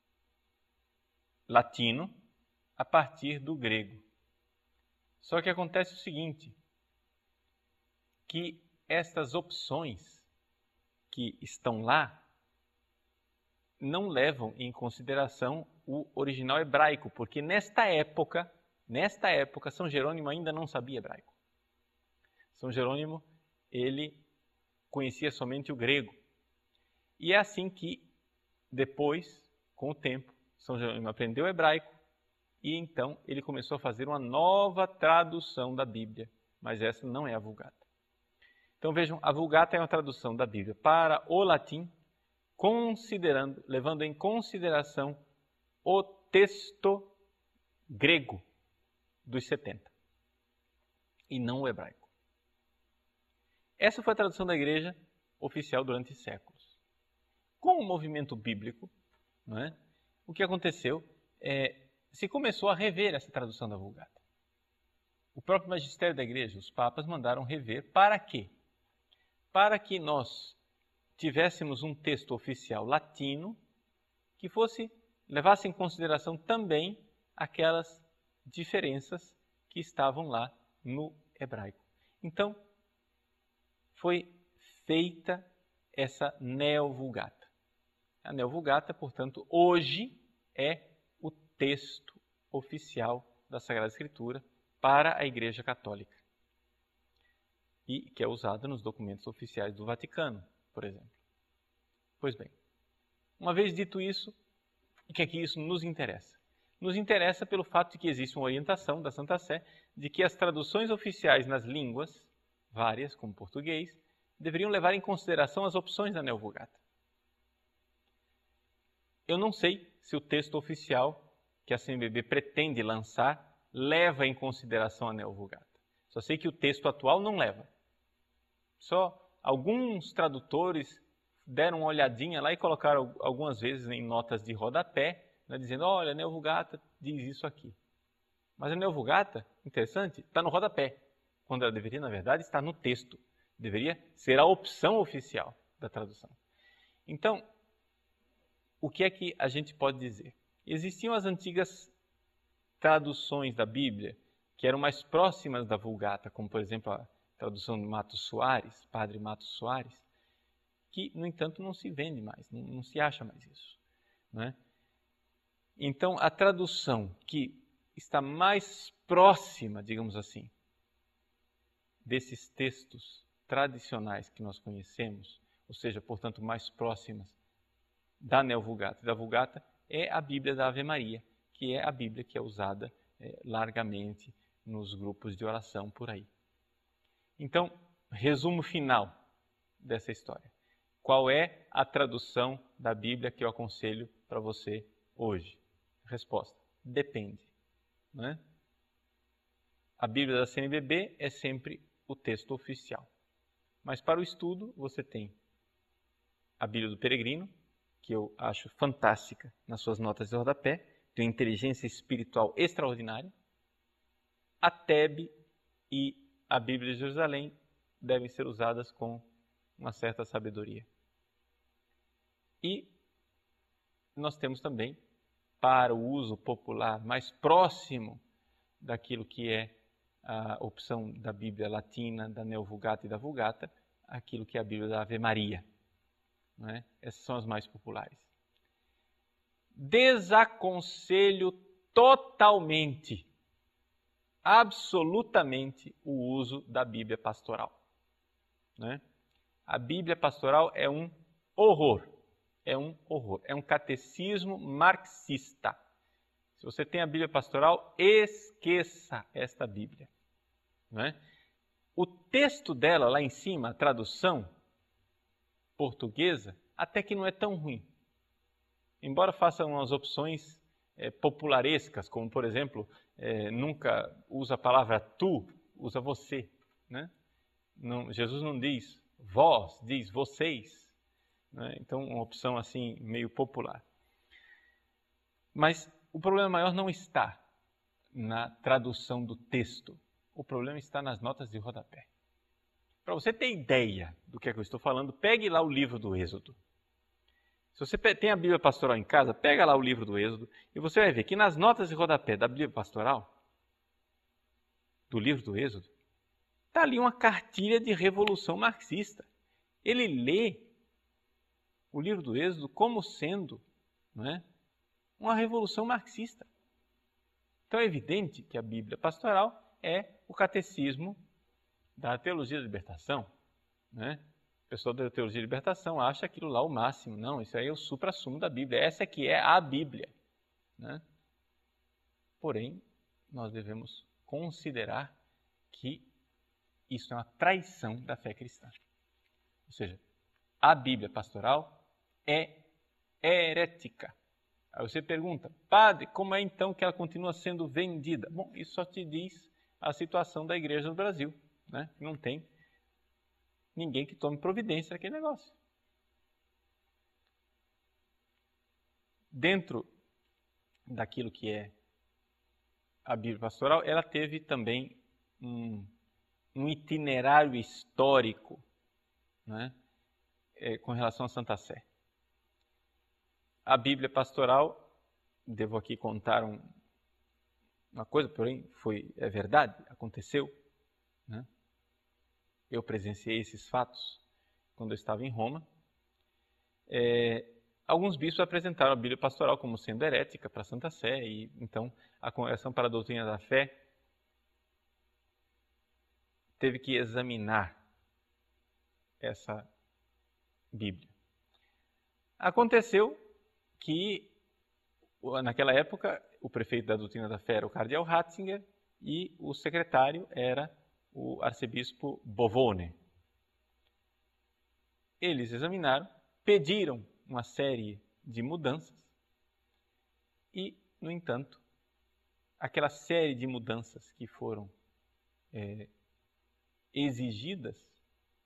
S1: latino a partir do grego. Só que acontece o seguinte, que estas opções que estão lá não levam em consideração o original hebraico, porque nesta época Nesta época, São Jerônimo ainda não sabia hebraico. São Jerônimo, ele conhecia somente o grego. E é assim que, depois, com o tempo, São Jerônimo aprendeu hebraico e então ele começou a fazer uma nova tradução da Bíblia, mas essa não é a Vulgata. Então vejam, a Vulgata é uma tradução da Bíblia para o latim, considerando, levando em consideração o texto grego dos setenta e não o hebraico. Essa foi a tradução da igreja oficial durante séculos. Com o movimento bíblico, não é? O que aconteceu é se começou a rever essa tradução da Vulgata. O próprio magistério da igreja, os papas, mandaram rever. Para quê? Para que nós tivéssemos um texto oficial latino que fosse, levasse em consideração também aquelas diferenças que estavam lá no hebraico. Então, foi feita essa Neo-Vulgata. A Neo-Vulgata, portanto, hoje é o texto oficial da Sagrada Escritura para a Igreja Católica e que é usada nos documentos oficiais do Vaticano, por exemplo. Pois bem, uma vez dito isso, o que é que isso nos interessa? Nos interessa pelo fato de que existe uma orientação da Santa Sé de que as traduções oficiais nas línguas, várias, como português, deveriam levar em consideração as opções da Neo-Vulgata. Eu não sei se o texto oficial que a C N B B pretende lançar leva em consideração a Neo-Vulgata. Só sei que o texto atual não leva. Só alguns tradutores deram uma olhadinha lá e colocaram algumas vezes em notas de rodapé, né, dizendo, olha, a Neo-Vulgata diz isso aqui. Mas a Neo-Vulgata, interessante, está no rodapé, quando ela deveria, na verdade, estar no texto. Deveria ser a opção oficial da tradução. Então, o que é que a gente pode dizer? Existiam as antigas traduções da Bíblia que eram mais próximas da Vulgata, como, por exemplo, a tradução de Matos Soares, Padre Matos Soares, que, no entanto, não se vende mais, não, não se acha mais isso, não é? Então, a tradução que está mais próxima, digamos assim, desses textos tradicionais que nós conhecemos, ou seja, portanto, mais próximas da Neo-Vulgata e da Vulgata, é a Bíblia da Ave Maria, que é a Bíblia que é usada é, largamente nos grupos de oração por aí. Então, resumo final dessa história. Qual é a tradução da Bíblia que eu aconselho para você hoje? Resposta: depende. Não é? A Bíblia da C N B B é sempre o texto oficial. Mas para o estudo, você tem a Bíblia do Peregrino, que eu acho fantástica nas suas notas de rodapé, tem uma inteligência espiritual extraordinária. A T E B e a Bíblia de Jerusalém devem ser usadas com uma certa sabedoria. E nós temos também, para o uso popular mais próximo daquilo que é a opção da Bíblia latina, da Neo-Vulgata e da Vulgata, aquilo que é a Bíblia da Ave Maria. Não é? Essas são as mais populares. Desaconselho totalmente, absolutamente, o uso da Bíblia pastoral. Não é? A Bíblia pastoral é um horror, é um horror, é um catecismo marxista. Se você tem a Bíblia pastoral, esqueça esta Bíblia. Não é? O texto dela, lá em cima, a tradução portuguesa, até que não é tão ruim. Embora faça umas opções é, popularescas, como, por exemplo, é, nunca usa a palavra tu, usa você. Né? Não, Jesus não diz vós, diz vocês. Né? Então, uma opção assim, meio popular. Mas o problema maior não está na tradução do texto. O problema está nas notas de rodapé. Para você ter ideia do que é que eu estou falando, pegue lá o livro do Êxodo. Se você tem a Bíblia Pastoral em casa, pega lá o livro do Êxodo e você vai ver que nas notas de rodapé da Bíblia Pastoral, do livro do Êxodo, está ali uma cartilha de revolução marxista. Ele lê o livro do Êxodo como sendo, não é, uma revolução marxista. Então é evidente que a Bíblia pastoral é o catecismo da teologia da libertação, né? O pessoal da teologia da libertação acha aquilo lá o máximo. Não, isso aí é o supra-sumo da Bíblia. Essa é que é a Bíblia, né? Porém, nós devemos considerar que isso é uma traição da fé cristã. Ou seja, a Bíblia pastoral é herética. Aí você pergunta, padre, como é então que ela continua sendo vendida? Bom, isso só te diz a situação da igreja no Brasil, né? Não tem ninguém que tome providência naquele negócio. Dentro daquilo que é a Bíblia pastoral, ela teve também um, um itinerário histórico, né, é, com relação à Santa Sé. A Bíblia pastoral, devo aqui contar um, uma coisa, porém foi, é verdade, aconteceu, né? Eu presenciei esses fatos quando eu estava em Roma. É, alguns bispos apresentaram a Bíblia pastoral como sendo herética para a Santa Sé, e então a Congregação para a Doutrina da Fé teve que examinar essa Bíblia. Aconteceu que, naquela época, o prefeito da Doutrina da Fé era o cardeal Ratzinger e o secretário era o arcebispo Bovone. Eles examinaram, pediram uma série de mudanças e, no entanto, aquela série de mudanças que foram é, exigidas,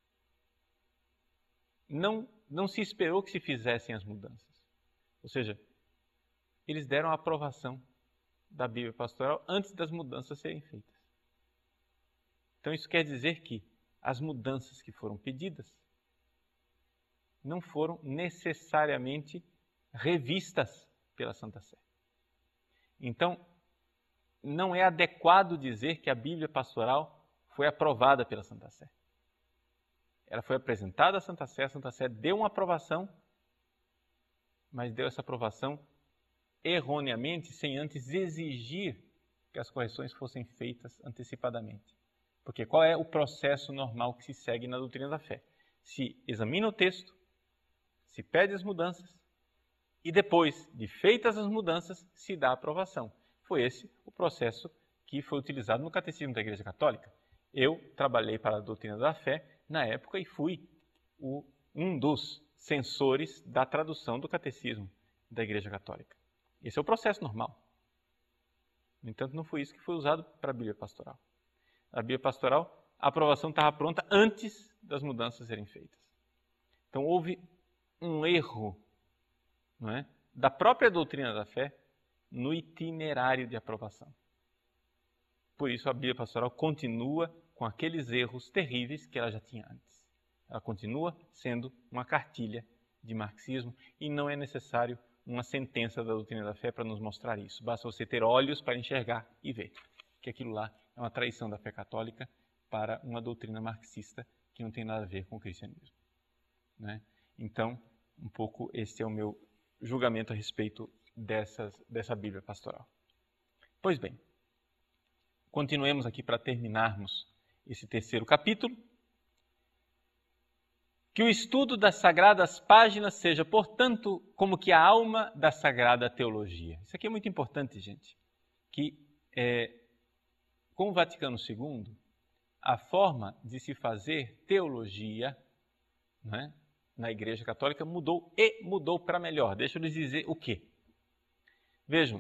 S1: não, não se esperou que se fizessem as mudanças. Ou seja, eles deram a aprovação da Bíblia pastoral antes das mudanças serem feitas. Então isso quer dizer que as mudanças que foram pedidas não foram necessariamente revistas pela Santa Sé. Então, não é adequado dizer que a Bíblia pastoral foi aprovada pela Santa Sé. Ela foi apresentada à Santa Sé, a Santa Sé deu uma aprovação, mas deu essa aprovação erroneamente, sem antes exigir que as correções fossem feitas antecipadamente. Porque qual é o processo normal que se segue na doutrina da fé? Se examina o texto, se pede as mudanças e depois de feitas as mudanças se dá a aprovação. Foi esse o processo que foi utilizado no Catecismo da Igreja Católica. Eu trabalhei para a doutrina da fé na época e fui o, um dos censores da tradução do Catecismo da Igreja Católica. Esse é o processo normal. No entanto, não foi isso que foi usado para a Bíblia pastoral. A Bíblia pastoral, a aprovação estava pronta antes das mudanças serem feitas. Então houve um erro, não é, da própria doutrina da fé no itinerário de aprovação. Por isso a Bíblia pastoral continua com aqueles erros terríveis que ela já tinha antes. Ela continua sendo uma cartilha de marxismo e não é necessário uma sentença da doutrina da fé para nos mostrar isso. Basta você ter olhos para enxergar e ver que aquilo lá é uma traição da fé católica para uma doutrina marxista que não tem nada a ver com o cristianismo, né? Então, um pouco este é o meu julgamento a respeito dessas, dessa Bíblia pastoral. Pois bem, continuemos aqui para terminarmos esse terceiro capítulo. Que o estudo das sagradas páginas seja, portanto, como que a alma da sagrada teologia. Isso aqui é muito importante, gente. Que é, com o Vaticano segundo, a forma de se fazer teologia, né, na Igreja Católica mudou e mudou para melhor. Deixa eu lhes dizer o quê. Vejam,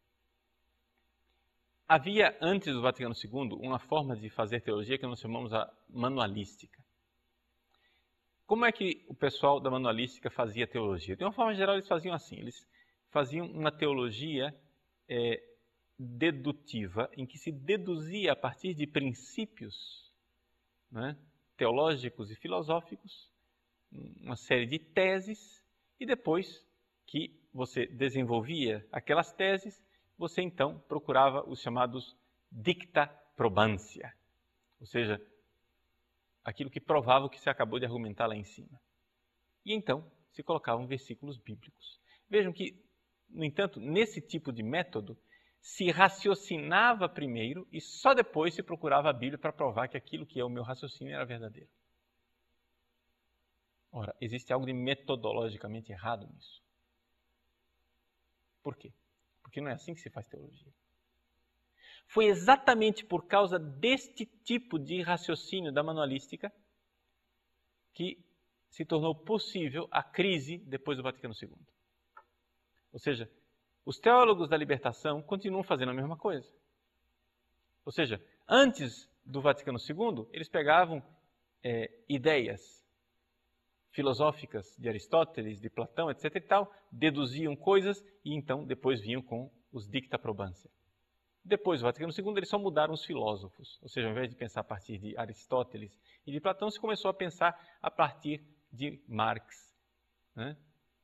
S1: havia antes do Vaticano segundo uma forma de fazer teologia que nós chamamos a manualística. Como é que o pessoal da manualística fazia teologia? De uma forma geral, eles faziam assim, eles faziam uma teologia é, dedutiva, em que se deduzia a partir de princípios, né, teológicos e filosóficos, uma série de teses, e depois que você desenvolvia aquelas teses, você então procurava os chamados dicta probantia, ou seja, aquilo que provava o que se acabou de argumentar lá em cima. E então se colocavam versículos bíblicos. Vejam que, no entanto, nesse tipo de método, se raciocinava primeiro e só depois se procurava a Bíblia para provar que aquilo que é o meu raciocínio era verdadeiro. Ora, existe algo de metodologicamente errado nisso. Por quê? Porque não é assim que se faz teologia. Foi exatamente por causa deste tipo de raciocínio da manualística que se tornou possível a crise depois do Vaticano segundo. Ou seja, os teólogos da libertação continuam fazendo a mesma coisa. Ou seja, antes do Vaticano segundo, eles pegavam é, ideias filosóficas de Aristóteles, de Platão, etc e tal, deduziam coisas e então depois vinham com os dicta probancia. Depois do Vaticano segundo, eles só mudaram os filósofos. Ou seja, ao invés de pensar a partir de Aristóteles e de Platão, se começou a pensar a partir de Marx. Né?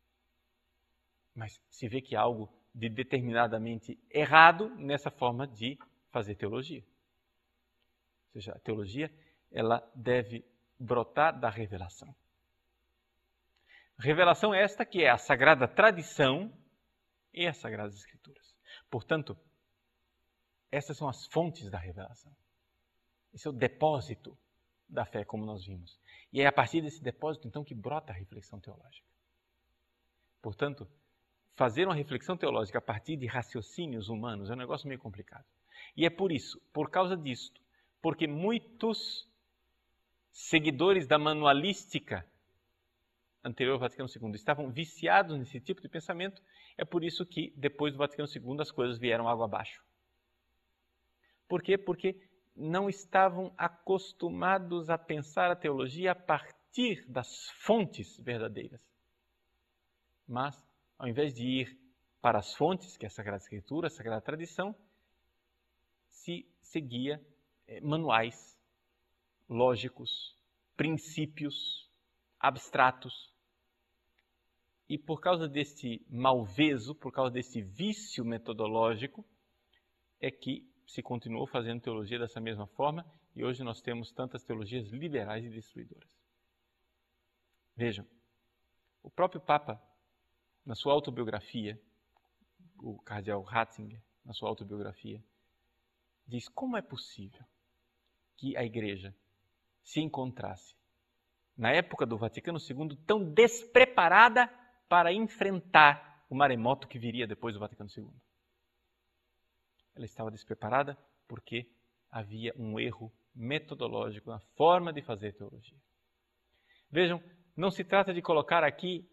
S1: Mas se vê que há algo de determinadamente errado nessa forma de fazer teologia. Ou seja, a teologia ela deve brotar da revelação. Revelação esta que é a sagrada tradição e as sagradas escrituras. Portanto, essas são as fontes da revelação. Esse é o depósito da fé, como nós vimos. E é a partir desse depósito, então, que brota a reflexão teológica. Portanto, fazer uma reflexão teológica a partir de raciocínios humanos é um negócio meio complicado. E é por isso, por causa disto, porque muitos seguidores da manualística anterior ao Vaticano segundo estavam viciados nesse tipo de pensamento, é por isso que, depois do Vaticano segundo, as coisas vieram água abaixo. Por quê? Porque não estavam acostumados a pensar a teologia a partir das fontes verdadeiras. Mas, ao invés de ir para as fontes, que é a Sagrada Escritura, a Sagrada Tradição, se seguia eh, manuais lógicos, princípios abstratos. E por causa deste malveso, por causa deste vício metodológico, é que se continuou fazendo teologia dessa mesma forma e hoje nós temos tantas teologias liberais e destruidoras. Vejam, o próprio Papa, na sua autobiografia, o cardeal Ratzinger, na sua autobiografia, diz como é possível que a Igreja se encontrasse, na época do Vaticano segundo, tão despreparada para enfrentar o maremoto que viria depois do Vaticano segundo. Ela estava despreparada porque havia um erro metodológico na forma de fazer teologia. Vejam, não se trata de colocar aqui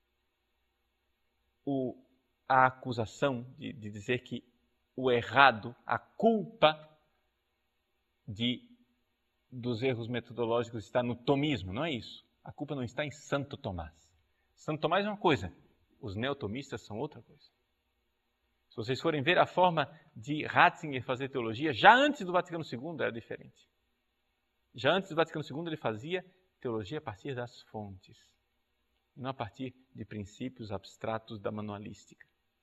S1: o, a acusação de, de dizer que o errado, a culpa de, dos erros metodológicos está no tomismo, não é isso. A culpa não está em Santo Tomás. Santo Tomás é uma coisa, os neotomistas são outra coisa. Se vocês forem ver a forma de Ratzinger fazer teologia, já antes do Vaticano segundo era diferente. Já antes do Vaticano segundo ele fazia teologia a partir das fontes, não a partir de princípios abstratos da manualística.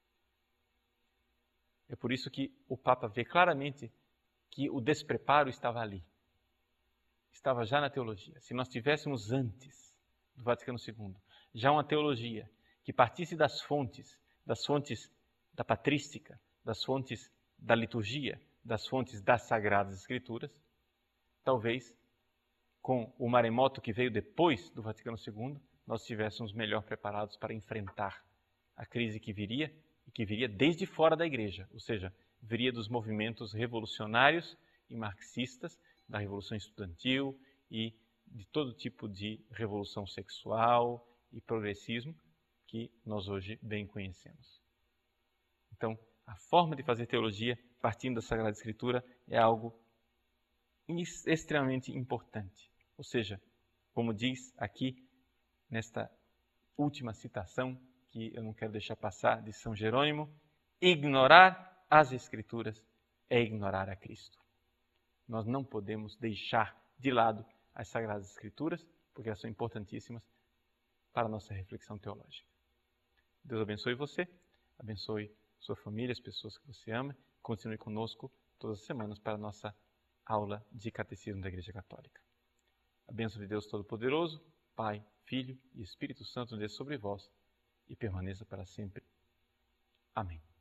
S1: É por isso que o Papa vê claramente que o despreparo estava ali. Estava já na teologia. Se nós tivéssemos antes do Vaticano segundo já uma teologia que partisse das fontes, das fontes da patrística, das fontes da liturgia, das fontes das Sagradas Escrituras, talvez com o maremoto que veio depois do Vaticano segundo, nós estivéssemos melhor preparados para enfrentar a crise que viria, e que viria desde fora da Igreja, ou seja, viria dos movimentos revolucionários e marxistas, da Revolução Estudantil e de todo tipo de revolução sexual e progressismo que nós hoje bem conhecemos. Então, a forma de fazer teologia partindo da Sagrada Escritura é algo extremamente importante. Ou seja, como diz aqui nesta última citação, que eu não quero deixar passar, de São Jerônimo, ignorar as Escrituras é ignorar a Cristo. Nós não podemos deixar de lado as Sagradas Escrituras, porque elas são importantíssimas para a nossa reflexão teológica. Deus abençoe você, abençoe sua família, as pessoas que você ama. Continue conosco todas as semanas para a nossa aula de Catecismo da Igreja Católica. A bênção de Deus Todo-Poderoso, Pai, Filho e Espírito Santo desça sobre vós e permaneça para sempre. Amém.